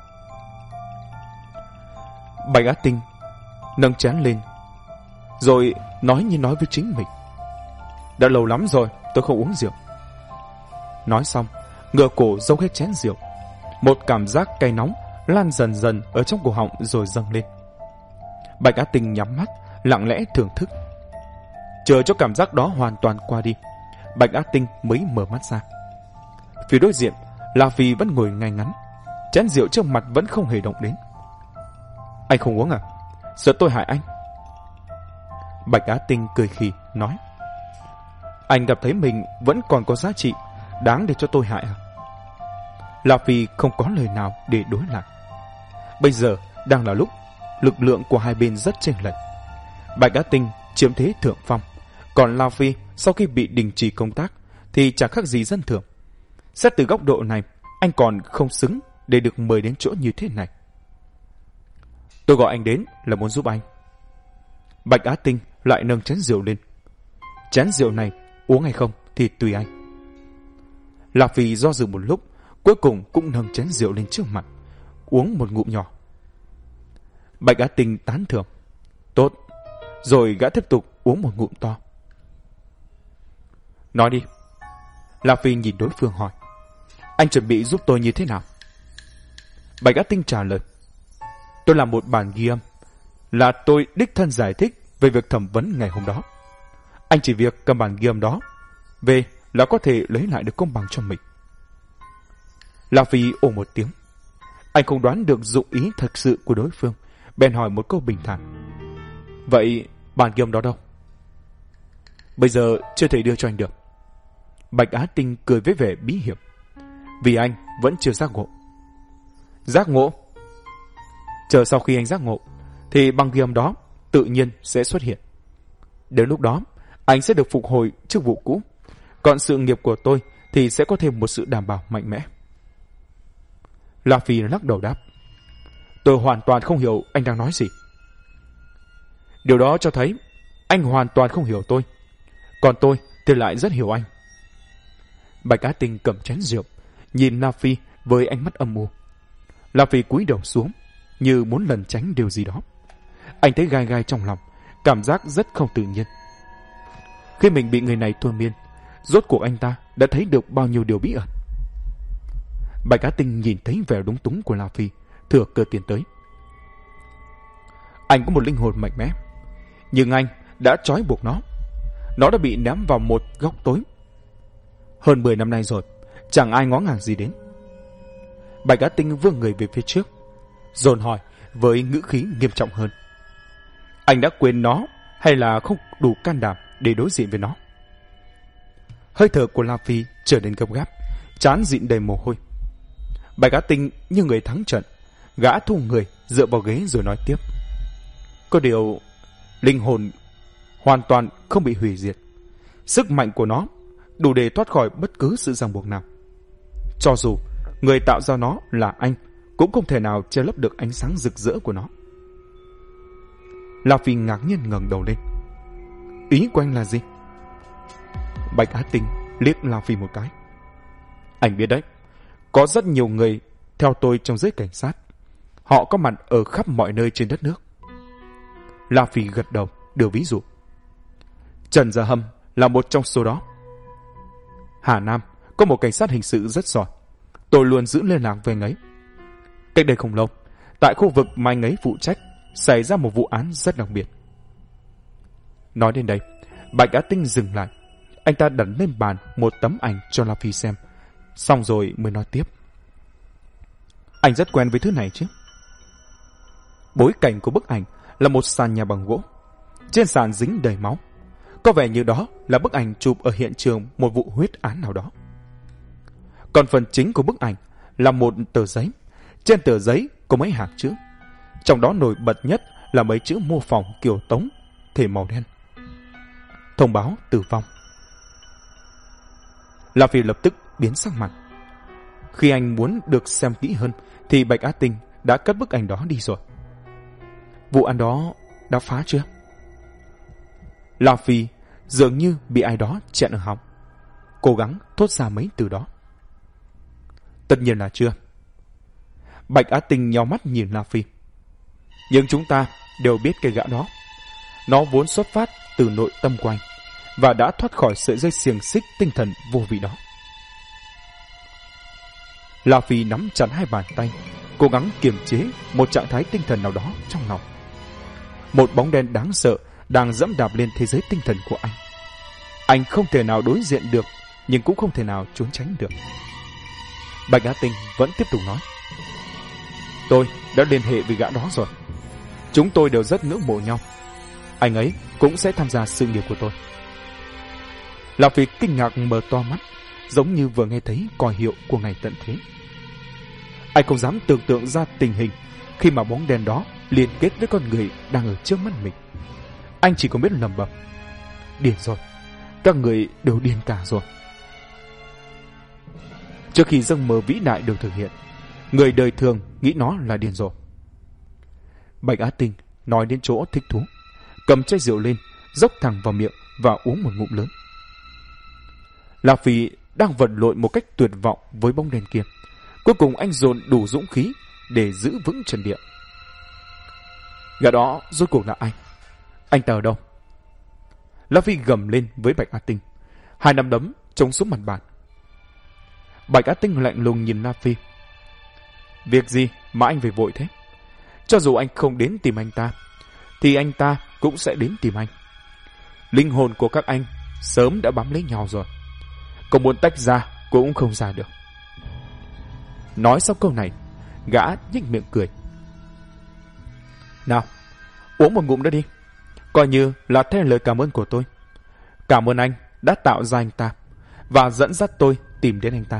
Bạch Á Tinh nâng chén lên, rồi nói như nói với chính mình: Đã lâu lắm rồi tôi không uống rượu. Nói xong, ngửa cổ dốc hết chén rượu. Một cảm giác cay nóng lan dần dần ở trong cổ họng rồi dâng lên. Bạch Á Tinh nhắm mắt, lặng lẽ thưởng thức. Chờ cho cảm giác đó hoàn toàn qua đi, Bạch Á Tinh mới mở mắt ra. Phía đối diện, La Phi vẫn ngồi ngay ngắn, chén rượu trước mặt vẫn không hề động đến. Anh không uống à? Sợ tôi hại anh? Bạch Á Tinh cười khì nói: Anh cảm thấy mình vẫn còn có giá trị, đáng để cho tôi hại à? La Phi không có lời nào để đối lại. Bây giờ đang là lúc lực lượng của hai bên rất chênh lệch. Bạch Á Tinh chiếm thế thượng phong, còn La Phi sau khi bị đình chỉ công tác thì chẳng khác gì dân thường. Xét từ góc độ này, anh còn không xứng để được mời đến chỗ như thế này. Tôi gọi anh đến là muốn giúp anh. Bạch Á Tinh lại nâng chén rượu lên. Chén rượu này uống hay không thì tùy anh. La Phi do dự một lúc, cuối cùng cũng nâng chén rượu lên trước mặt, uống một ngụm nhỏ. Bạch Á Tinh tán thưởng. Tốt. Rồi gã tiếp tục uống một ngụm to. Nói đi. La Phi nhìn đối phương hỏi. Anh chuẩn bị giúp tôi như thế nào? Bạch Á Tinh trả lời. Tôi làm một bản ghi âm, là tôi đích thân giải thích về việc thẩm vấn ngày hôm đó. Anh chỉ việc cầm bản ghi âm đó về là có thể lấy lại được công bằng cho mình. La Phi ồ một tiếng. Anh không đoán được dụng ý thật sự của đối phương, bèn hỏi một câu bình thản. Vậy bản ghi âm đó đâu? Bây giờ chưa thể đưa cho anh được. Bạch Á Tinh cười với vẻ bí hiểm. Vì anh vẫn chưa giác ngộ. Giác ngộ? Chờ sau khi anh giác ngộ thì băng ghi âm đó tự nhiên sẽ xuất hiện. Đến lúc đó anh sẽ được phục hồi chức vụ cũ. Còn sự nghiệp của tôi thì sẽ có thêm một sự đảm bảo mạnh mẽ. La Phi lắc đầu đáp. Tôi hoàn toàn không hiểu anh đang nói gì. Điều đó cho thấy anh hoàn toàn không hiểu tôi. Còn tôi thì lại rất hiểu anh. Bạch Á Tinh cầm chén rượu, nhìn La Phi với ánh mắt âm u. La Phi cúi đầu xuống, như muốn lẩn tránh điều gì đó. Anh thấy gai gai trong lòng, cảm giác rất không tự nhiên. Khi mình bị người này thôi miên, rốt cuộc anh ta đã thấy được bao nhiêu điều bí ẩn. Bạch Á Tinh nhìn thấy vẻ đúng túng của La Phi, thừa cơ tiến tới. Anh có một linh hồn mạnh mẽ, nhưng anh đã trói buộc nó. Nó đã bị ném vào một góc tối. Hơn mười năm nay rồi, chẳng ai ngó ngàng gì đến. Bạch Á Tinh vươn người về phía trước, dồn hỏi với ngữ khí nghiêm trọng hơn. Anh đã quên nó hay là không đủ can đảm để đối diện với nó? Hơi thở của La Phi trở nên gấp gáp, trán dịn đầy mồ hôi. Bạch Á Tinh như người thắng trận, gã thu người dựa vào ghế rồi nói tiếp. Có điều, linh hồn hoàn toàn không bị hủy diệt. Sức mạnh của nó đủ để thoát khỏi bất cứ sự ràng buộc nào. Cho dù người tạo ra nó là anh, cũng không thể nào che lấp được ánh sáng rực rỡ của nó. La Phi ngạc nhiên ngẩng đầu lên. Ý của anh là gì? Bạch Á Tinh liếc La Phi một cái. Anh biết đấy, có rất nhiều người theo tôi trong giới cảnh sát. Họ có mặt ở khắp mọi nơi trên đất nước. La Phi gật đầu, đưa ví dụ. Trần Gia Hâm là một trong số đó. Hà Nam có một cảnh sát hình sự rất giỏi. Tôi luôn giữ liên lạc với anh ấy. Cách đây không lâu, tại khu vực mà anh ấy phụ trách, xảy ra một vụ án rất đặc biệt. Nói đến đây, Bạch Á Tinh dừng lại. Anh ta đặt lên bàn một tấm ảnh cho La Phi xem, xong rồi mới nói tiếp. Anh rất quen với thứ này chứ? Bối cảnh của bức ảnh là một sàn nhà bằng gỗ. Trên sàn dính đầy máu. Có vẻ như đó là bức ảnh chụp ở hiện trường một vụ huyết án nào đó. Còn phần chính của bức ảnh là một tờ giấy. Trên tờ giấy có mấy hàng chữ. Trong đó nổi bật nhất là mấy chữ mô phỏng kiểu Tống, thể màu đen. Thông báo tử vong. La Phi lập tức biến sắc mặt. Khi anh muốn được xem kỹ hơn thì Bạch Á Tinh đã cất bức ảnh đó đi rồi. Vụ án đó đã phá chưa? La Phi dường như bị ai đó chẹn ở họng, cố gắng thốt ra mấy từ đó. Tất nhiên là chưa. Bạch Á Tinh nheo mắt nhìn La Phi. Nhưng chúng ta đều biết cái gã đó. Nó vốn xuất phát từ nội tâm của anh và đã thoát khỏi sợi dây xiềng xích tinh thần vô vị đó. La Phi nắm chặt hai bàn tay, cố gắng kiềm chế một trạng thái tinh thần nào đó trong lòng. Một bóng đen đáng sợ đang dẫm đạp lên thế giới tinh thần của anh. Anh không thể nào đối diện được, nhưng cũng không thể nào trốn tránh được. Bạch Á Tinh vẫn tiếp tục nói. Tôi đã liên hệ với gã đó rồi. Chúng tôi đều rất ngưỡng mộ nhau. Anh ấy cũng sẽ tham gia sự nghiệp của tôi. La Phi kinh ngạc mở to mắt, giống như vừa nghe thấy còi hiệu của ngày tận thế. Anh không dám tưởng tượng ra tình hình khi mà bóng đèn đó liên kết với con người đang ở trước mắt mình. Anh chỉ còn biết lẩm bẩm. Điên rồi. Các người đều điên cả rồi. Trước khi giấc mơ vĩ đại được thực hiện, người đời thường nghĩ nó là điên rồ. Bạch Á Tinh nói đến chỗ thích thú, cầm chai rượu lên, dốc thẳng vào miệng và uống một ngụm lớn. La Phi đang vật lộn một cách tuyệt vọng với bóng đèn kia. Cuối cùng anh dồn đủ dũng khí để giữ vững trận địa. Gã đó rốt cuộc là ai? Anh ta ở đâu? La Phi gầm lên với Bạch Á Tinh, hai nắm đấm chống xuống mặt bàn. Bạch Á Tinh lạnh lùng nhìn La Phi. Việc gì mà anh phải vội thế? Cho dù anh không đến tìm anh ta, thì anh ta cũng sẽ đến tìm anh. Linh hồn của các anh sớm đã bám lấy nhau rồi, còn muốn tách ra cũng không ra được. Nói xong câu này, gã nhếch miệng cười. Nào, uống một ngụm đó đi, coi như là theo lời cảm ơn của tôi. Cảm ơn anh đã tạo ra anh ta và dẫn dắt tôi tìm đến anh ta.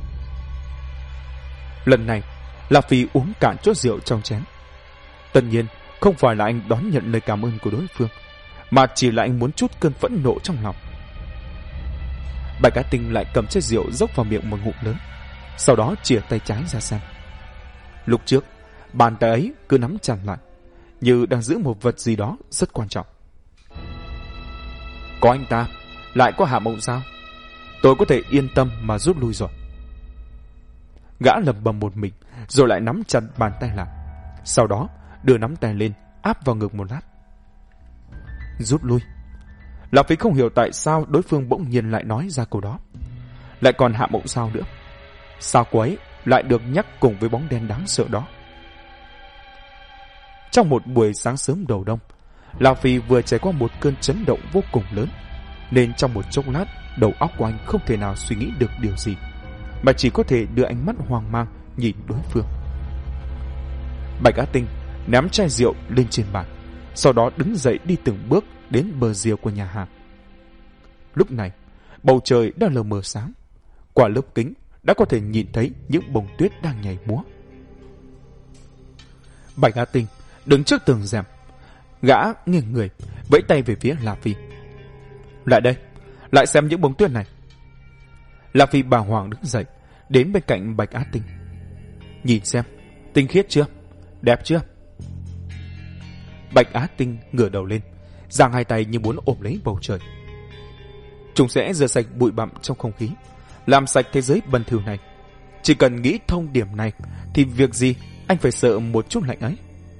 Lần này, La Phi uống cạn chốt rượu trong chén. Tất nhiên, không phải là anh đón nhận lời cảm ơn của đối phương, mà chỉ là anh muốn trút cơn phẫn nộ trong lòng. Bạch Á Tinh lại cầm chai rượu dốc vào miệng một ngụm lớn, sau đó chìa tay trái ra xem. Lúc trước, bàn tay ấy cứ nắm chặt lại, như đang giữ một vật gì đó rất quan trọng. Có anh ta, lại có Hạ Mộng Giao, tôi có thể yên tâm mà rút lui rồi. Gã lẩm bẩm một mình, rồi lại nắm chặt bàn tay lại, sau đó đưa nắm tay lên áp vào ngực một lát. Rút lui. Lão Phí không hiểu tại sao đối phương bỗng nhiên lại nói ra câu đó. Lại còn Hạ Mộng Giao nữa, sao cô ấy lại được nhắc cùng với bóng đen đáng sợ đó? Trong một buổi sáng sớm đầu đông, Lão Phi vừa trải qua một cơn chấn động vô cùng lớn, nên trong một chốc lát đầu óc của anh không thể nào suy nghĩ được điều gì, mà chỉ có thể đưa ánh mắt hoang mang nhìn đối phương. Bạch Á Tinh ném chai rượu lên trên bàn, sau đó đứng dậy đi từng bước đến bờ rìa của nhà hàng. Lúc này bầu trời đã lờ mờ sáng, qua lớp kính đã có thể nhìn thấy những bông tuyết đang nhảy múa. Bạch Á Tinh đứng trước tường rèm, gã nghiêng người vẫy tay về phía La Phi. Lại đây, lại xem những bông tuyết này. La Phi bàng hoàng đứng dậy đến bên cạnh Bạch Á Tinh. Nhìn xem, tinh khiết chưa, đẹp chưa? Bạch Á Tinh ngửa đầu lên, giang hai tay như muốn ôm lấy bầu trời. Chúng sẽ rửa sạch bụi bặm trong không khí, làm sạch thế giới bẩn thỉu này. Chỉ cần nghĩ thông điểm này thì việc gì anh phải sợ một chút lạnh ấy.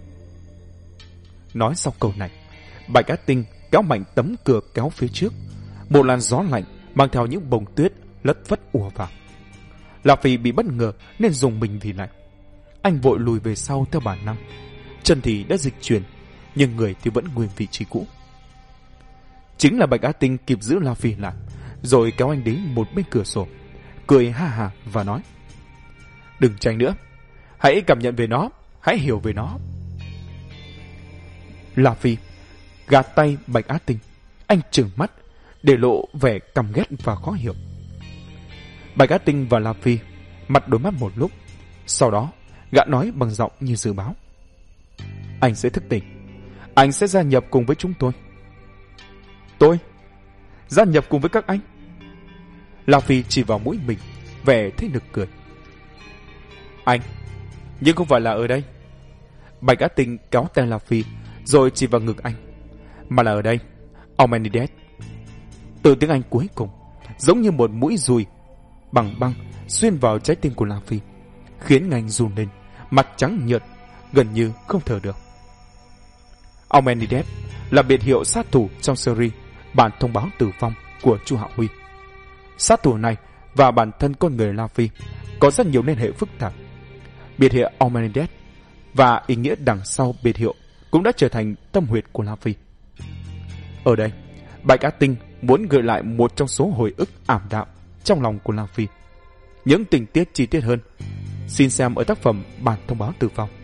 Nói xong câu này, Bạch Á Tinh kéo mạnh tấm cửa kéo phía trước. Một làn gió lạnh mang theo những bông tuyết lất phất ùa vào. La Phi bị bất ngờ nên dùng mình vì lạnh. Anh vội lùi về sau theo bản năng. Chân thì đã dịch chuyển, nhưng người thì vẫn nguyên vị trí cũ. Chính là Bạch Á Tinh kịp giữ La Phi lại, rồi kéo anh đến một bên cửa sổ, cười ha ha và nói: Đừng tranh nữa, hãy cảm nhận về nó, hãy hiểu về nó. La Phi gạt tay Bạch Á Tinh, anh trừng mắt để lộ vẻ căm ghét và khó hiểu. Bạch Á Tinh và La Phi mặt đối mắt một lúc, sau đó gã nói bằng giọng như dự báo: Anh sẽ thức tỉnh, anh sẽ gia nhập cùng với chúng tôi. Tôi? Gia nhập cùng với các anh? La Phi chỉ vào mũi mình, vẻ thấy nực cười. Anh, nhưng không phải là ở đây. Bạch Á Tinh kéo tay La Phi rồi chỉ vào ngực anh, mà là ở đây, Aumenides. Từ tiếng Anh cuối cùng giống như một mũi dùi bằng băng xuyên vào trái tim của La Phi, khiến anh run lên, mặt trắng nhợt, gần như không thở được. Aumenides là biệt hiệu sát thủ trong series bản thông báo tử vong của Chu Hạo Huy. Sát thủ này và bản thân con người La Phi có rất nhiều liên hệ phức tạp. Biệt hiệu Aumenides và ý nghĩa đằng sau biệt hiệu cũng đã trở thành tâm huyết của La Phi. Ở đây, Bạch Á Tinh muốn gợi lại một trong số hồi ức ảm đạm trong lòng của La Phi. Những tình tiết chi tiết hơn, xin xem ở tác phẩm bản thông báo tử vong.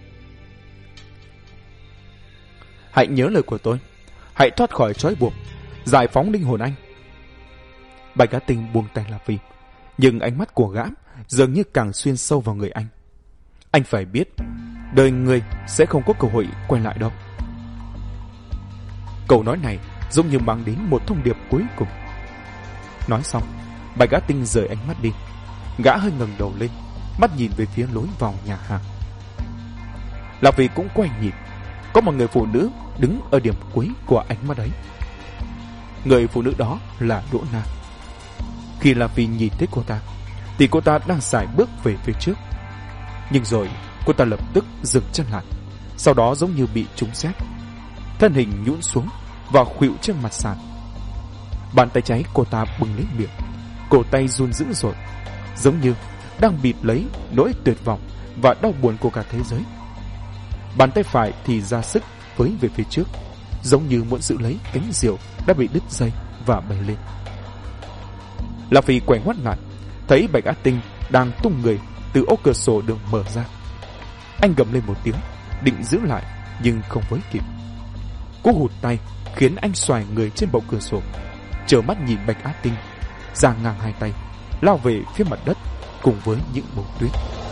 Hãy nhớ lời của tôi, hãy thoát khỏi trói buộc, giải phóng linh hồn anh. Bạch Á Tinh buông tay La Phi, nhưng ánh mắt của gã dường như càng xuyên sâu vào người anh. Anh phải biết, đời người sẽ không có cơ hội quay lại đâu. Câu nói này giống như mang đến một thông điệp cuối cùng. Nói xong, Bạch Á Tinh rời ánh mắt đi. Gã hơi ngẩng đầu lên, mắt nhìn về phía lối vào nhà hàng. La Phi cũng quay nhìn, có một người phụ nữ đứng ở điểm cuối của ánh mắt ấy. Người phụ nữ đó là Đỗ Na. Khi La Phi nhìn thấy cô ta, thì cô ta đang sải bước về phía trước. Nhưng rồi cô ta lập tức dừng chân lại, sau đó giống như bị trúng sét, thân hình nhũn xuống và khuỵu trên mặt sàn. Bàn tay trái cô ta bưng lấy miệng, cổ tay run dữ dội, giống như đang bịt lấy nỗi tuyệt vọng và đau buồn của cả thế giới. Bàn tay phải thì ra sức với về phía trước, giống như muốn giữ lấy cánh diều đã bị đứt dây và bay lên. La Phi quay ngoắt lại, thấy Bạch Á Tinh đang tung người từ ô cửa sổ được mở ra. Anh gầm lên một tiếng, định giữ lại nhưng không với kịp. Cú hụt tay khiến anh xoài người trên bậu cửa sổ, trợn mắt nhìn Bạch Á Tinh giang ngang hai tay lao về phía mặt đất cùng với những bông tuyết.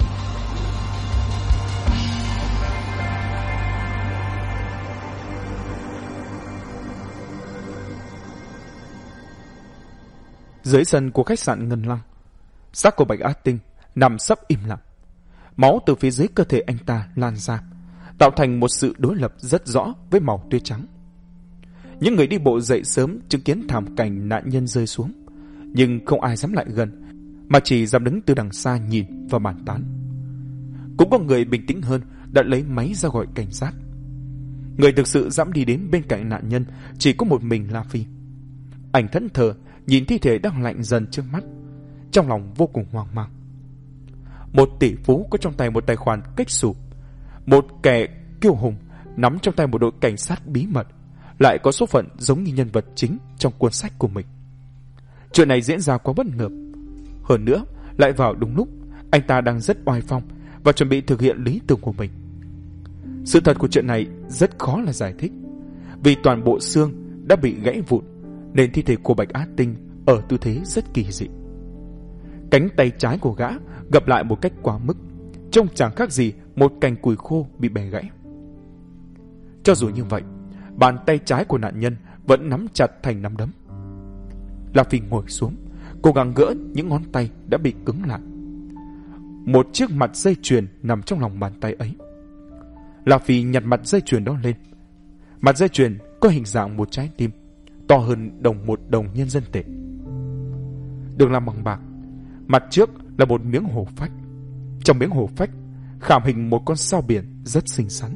Dưới sân của khách sạn Ngân Lăng, xác của Bạch Á Tinh nằm sấp im lặng. Máu từ phía dưới cơ thể anh ta lan ra, tạo thành một sự đối lập rất rõ với màu tuyết trắng. Những người đi bộ dậy sớm chứng kiến thảm cảnh nạn nhân rơi xuống, nhưng không ai dám lại gần, mà chỉ dám đứng từ đằng xa nhìn và bàn tán. Cũng có người bình tĩnh hơn đã lấy máy ra gọi cảnh sát. Người thực sự dám đi đến bên cạnh nạn nhân chỉ có một mình La Phi. Anh thẫn thờ nhìn thi thể đang lạnh dần trước mắt, trong lòng vô cùng hoang mang. Một tỷ phú có trong tay một tài khoản kích xù, một kẻ kiêu hùng nắm trong tay một đội cảnh sát bí mật, lại có số phận giống như nhân vật chính trong cuốn sách của mình. Chuyện này diễn ra quá bất ngờ. Hơn nữa, lại vào đúng lúc anh ta đang rất oai phong và chuẩn bị thực hiện lý tưởng của mình. Sự thật của chuyện này rất khó là giải thích, vì toàn bộ xương đã bị gãy vụn, nên thi thể của Bạch Á Tinh ở tư thế rất kỳ dị. Cánh tay trái của gã gập lại một cách quá mức, trông chẳng khác gì một cành củi khô bị bẻ gãy. Cho dù như vậy, bàn tay trái của nạn nhân vẫn nắm chặt thành nắm đấm. La Phi ngồi xuống, cố gắng gỡ những ngón tay đã bị cứng lại. Một chiếc mặt dây chuyền nằm trong lòng bàn tay ấy. La Phi nhặt mặt dây chuyền đó lên. Mặt dây chuyền có hình dạng một trái tim, to hơn đồng một đồng nhân dân tệ. Được làm bằng bạc, mặt trước là một miếng hổ phách. Trong miếng hổ phách khảm hình một con sao biển rất xinh xắn.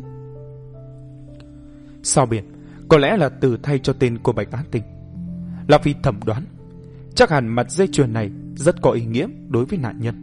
Sao biển có lẽ là từ thay cho tên của Bạch Á Tinh. La Phi thẩm đoán chắc hẳn mặt dây chuyền này rất có ý nghĩa đối với nạn nhân.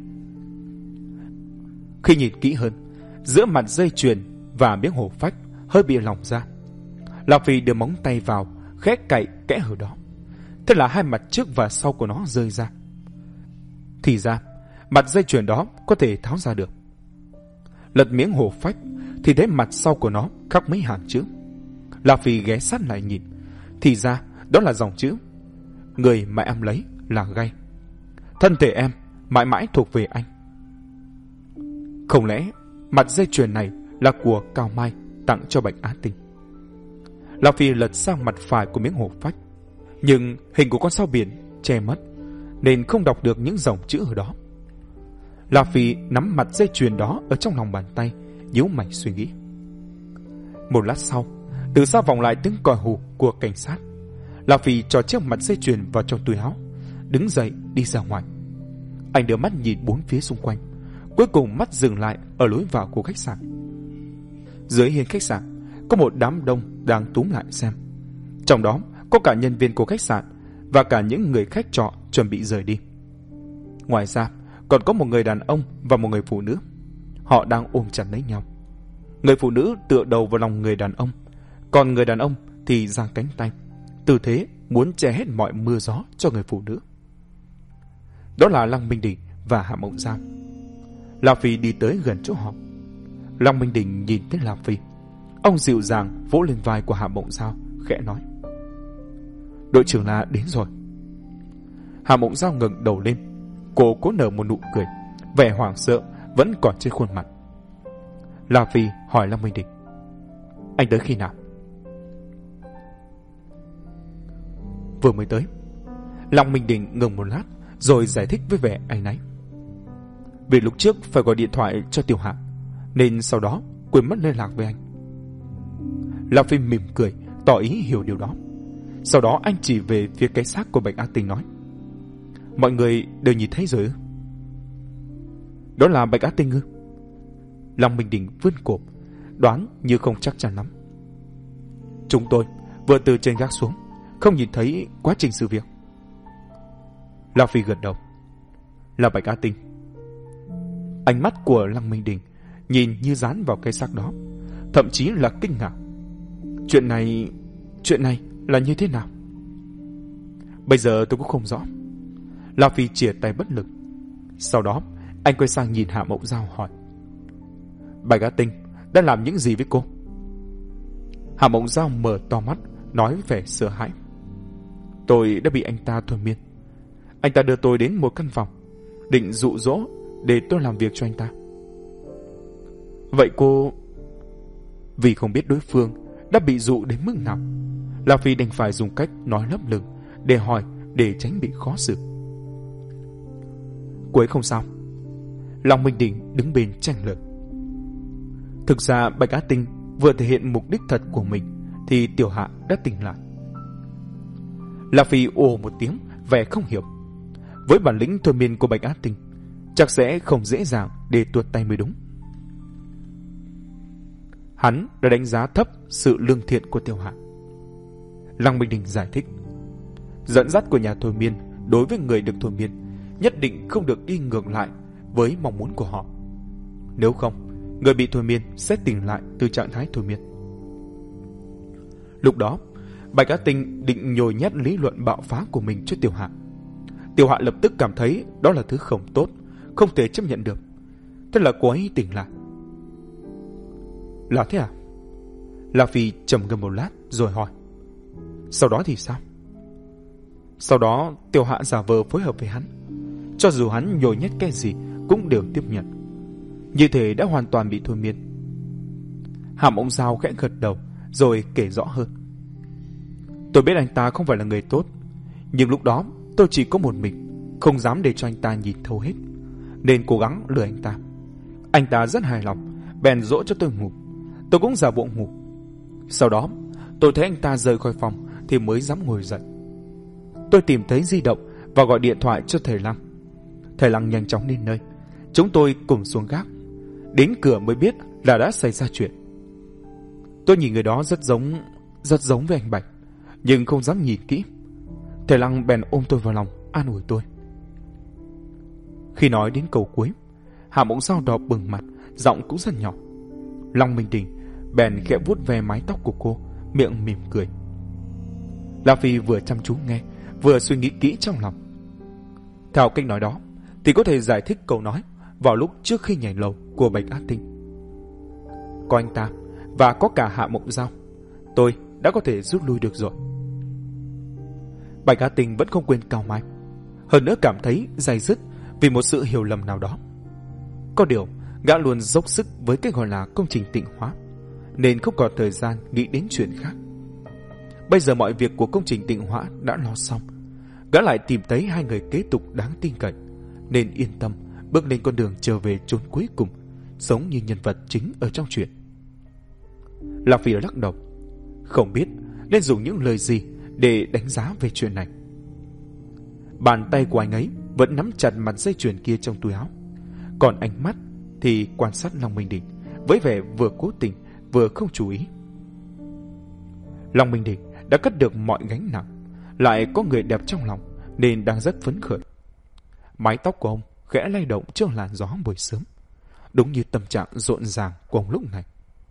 Khi nhìn kỹ hơn, giữa mặt dây chuyền và miếng hổ phách hơi bị lỏng ra. La Phi đưa móng tay vào, khẽ cạy kẽ hở đó. Thế là hai mặt trước và sau của nó rơi ra. Thì ra, mặt dây chuyền đó có thể tháo ra được. Lật miếng hổ phách thì thấy mặt sau của nó khắc mấy hàng chữ. La Phi ghé sát lại nhìn, thì ra đó là dòng chữ: người mà em lấy là Gay, thân thể em mãi mãi thuộc về anh. Không lẽ mặt dây chuyền này là của Cao Mai tặng cho Bạch Á Tinh? La Phi lật sang mặt phải của miếng hổ phách, nhưng hình của con sao biển che mất nên không đọc được những dòng chữ ở đó. La Phi nắm mặt dây chuyền đó ở trong lòng bàn tay, nhíu mày suy nghĩ. Một lát sau, từ xa vọng lại tiếng còi hù của cảnh sát. La Phi cho chiếc mặt dây chuyền vào trong túi áo, đứng dậy đi ra ngoài. Anh đưa mắt nhìn bốn phía xung quanh, cuối cùng mắt dừng lại ở lối vào của khách sạn. Dưới hiên khách sạn có một đám đông đang túm lại xem. Trong đó có cả nhân viên của khách sạn và cả những người khách trọ chuẩn bị rời đi. Ngoài ra còn có một người đàn ông và một người phụ nữ. Họ đang ôm chặt lấy nhau. Người phụ nữ tựa đầu vào lòng người đàn ông, còn người đàn ông thì giang cánh tay, tư thế muốn che hết mọi mưa gió cho người phụ nữ. Đó là Lăng Minh Đỉnh và Hạ Mộng Giao. La Phi đi tới gần chỗ họ. Lăng Minh Đỉnh nhìn thấy La Phi, ông dịu dàng vỗ lên vai của Hạ Mộng Giao, khẽ nói: đội trưởng La đến rồi. Hạ Mộng Giao ngẩng đầu lên, cô cố nở một nụ cười, vẻ hoảng sợ vẫn còn trên khuôn mặt. La Phi hỏi Lăng Minh Đỉnh: anh tới khi nào? Vừa mới tới. Lăng Minh Đỉnh ngừng một lát rồi giải thích với vẻ áy náy: vì lúc trước phải gọi điện thoại cho Tiểu Hạ, nên sau đó quên mất liên lạc với anh. La Phi mỉm cười tỏ ý hiểu điều đó. Sau đó anh chỉ về phía cái xác của Bạch Á Tinh nói: mọi người đều nhìn thấy rồi ư? Đó là Bạch Á Tinh ư? Lăng Minh Đỉnh vươn cổ, đoán như không chắc chắn lắm. Chúng tôi vừa từ trên gác xuống, không nhìn thấy quá trình sự việc. Lão Phi gật đầu. Là Bạch Á Tinh. Ánh mắt của Lăng Minh Đình nhìn như dán vào cái xác đó, thậm chí là kinh ngạc. Chuyện này, chuyện này là như thế nào? Bây giờ tôi cũng không rõ. Lão Phi chìa tay bất lực. Sau đó anh quay sang nhìn Hạ Mộng Giao hỏi: Bạch Á Tinh đã làm những gì với cô? Hạ Mộng Giao mở to mắt, nói vẻ sợ hãi: Tôi đã bị anh ta thôi miên. Anh ta đưa tôi đến một căn phòng, định dụ dỗ để tôi làm việc cho anh ta. Vậy cô... Vì không biết đối phương đã bị dụ đến mức nào, Lão Phi đành phải dùng cách nói lấp lửng để hỏi, để tránh bị khó xử. Cô ấy không sao. Long Minh Đình đứng bên tranh luận. Thực ra Bạch Á Tinh vừa thể hiện mục đích thật của mình thì Tiểu Hạ đã tỉnh lại. Lão Phi ồ một tiếng, vẻ không hiểu. Với bản lĩnh thôi miên của Bạch Á Tinh, chắc sẽ không dễ dàng để tuột tay mới đúng. Hắn đã đánh giá thấp sự lương thiện của Tiểu Hạ. Lăng Minh Đình giải thích: Dẫn dắt của nhà thôi miên đối với người được thôi miên nhất định không được đi ngược lại với mong muốn của họ. Nếu không, người bị thôi miên sẽ tỉnh lại từ trạng thái thôi miên. Lúc đó, Bạch Á Tinh định nhồi nhét lý luận bạo phá của mình cho Tiểu Hạ. Tiểu Hạ lập tức cảm thấy đó là thứ không tốt, không thể chấp nhận được. Thế là cô ấy tỉnh lại. Là thế à? La Phi trầm ngâm một lát rồi hỏi: Sau đó thì sao? Sau đó Tiểu Hạ giả vờ phối hợp với hắn, cho dù hắn nhồi nhét cái gì cũng đều tiếp nhận, như thể đã hoàn toàn bị thôi miên. Hạ Mộng Giao khẽ gật đầu rồi kể rõ hơn: Tôi biết anh ta không phải là người tốt, nhưng lúc đó tôi chỉ có một mình, không dám để cho anh ta nhìn thấu hết, nên cố gắng lừa anh ta. Anh ta rất hài lòng, bèn dỗ cho tôi ngủ. Tôi cũng giả bộ ngủ. Sau đó tôi thấy anh ta rời khỏi phòng thì mới dám ngồi dậy. Tôi tìm thấy di động và gọi điện thoại cho thầy Lăng. Thầy Lăng nhanh chóng đến nơi. Chúng tôi cùng xuống gác. Đến cửa mới biết là đã xảy ra chuyện. Tôi nhìn người đó rất giống Rất giống với anh Bạch, nhưng không dám nhìn kỹ. Thầy Lăng bèn ôm tôi vào lòng, an ủi tôi. Khi nói đến câu cuối, Hạ Mộng Giao đỏ bừng mặt, giọng cũng rất nhỏ. Long Minh Đình bèn khẽ vuốt ve mái tóc của cô, miệng mỉm cười. La Phi vừa chăm chú nghe, vừa suy nghĩ kỹ trong lòng. Theo cách nói đó thì có thể giải thích câu nói vào lúc trước khi nhảy lầu của Bạch Á Tinh. Có anh ta và có cả Hạ Mộng Giao, tôi đã có thể rút lui được rồi. Bạch Á Tinh vẫn không quên cau mày, hơn nữa cảm thấy day dứt vì một sự hiểu lầm nào đó. Có điều gã luôn dốc sức với cái gọi là công trình tịnh hóa, nên không còn thời gian nghĩ đến chuyện khác. Bây giờ mọi việc của công trình tịnh hóa đã lo xong, gã lại tìm thấy hai người kế tục đáng tin cậy, nên yên tâm bước lên con đường trở về chốn cuối cùng, sống như nhân vật chính ở trong chuyện. Lạc Phi lắc đầu, không biết nên dùng những lời gì để đánh giá về chuyện này. Bàn tay của anh ấy vẫn nắm chặt mặt dây chuyền kia trong túi áo, còn ánh mắt thì quan sát Long Minh Đình với vẻ vừa cố tình vừa không chú ý. Long Minh Đình đã cất được mọi gánh nặng, lại có người đẹp trong lòng nên đang rất phấn khởi. Mái tóc của ông khẽ lay động trước làn gió buổi sớm, đúng như tâm trạng rộn ràng của ông lúc này.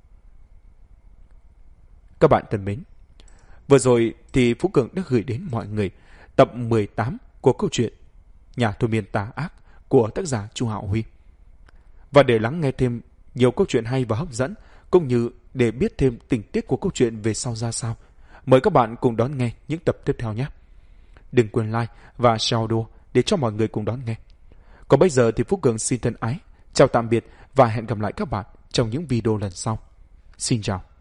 Các bạn thân mến, vừa rồi thì Phú Cường đã gửi đến mọi người tập mười tám của câu chuyện Nhà thôi miên tà ác của tác giả Chu Hạo Huy. Và để lắng nghe thêm nhiều câu chuyện hay và hấp dẫn, cũng như để biết thêm tình tiết của câu chuyện về sau ra sao, mời các bạn cùng đón nghe những tập tiếp theo nhé. Đừng quên like và share audio để cho mọi người cùng đón nghe. Còn bây giờ thì Phú Cường xin thân ái chào tạm biệt và hẹn gặp lại các bạn trong những video lần sau. Xin chào.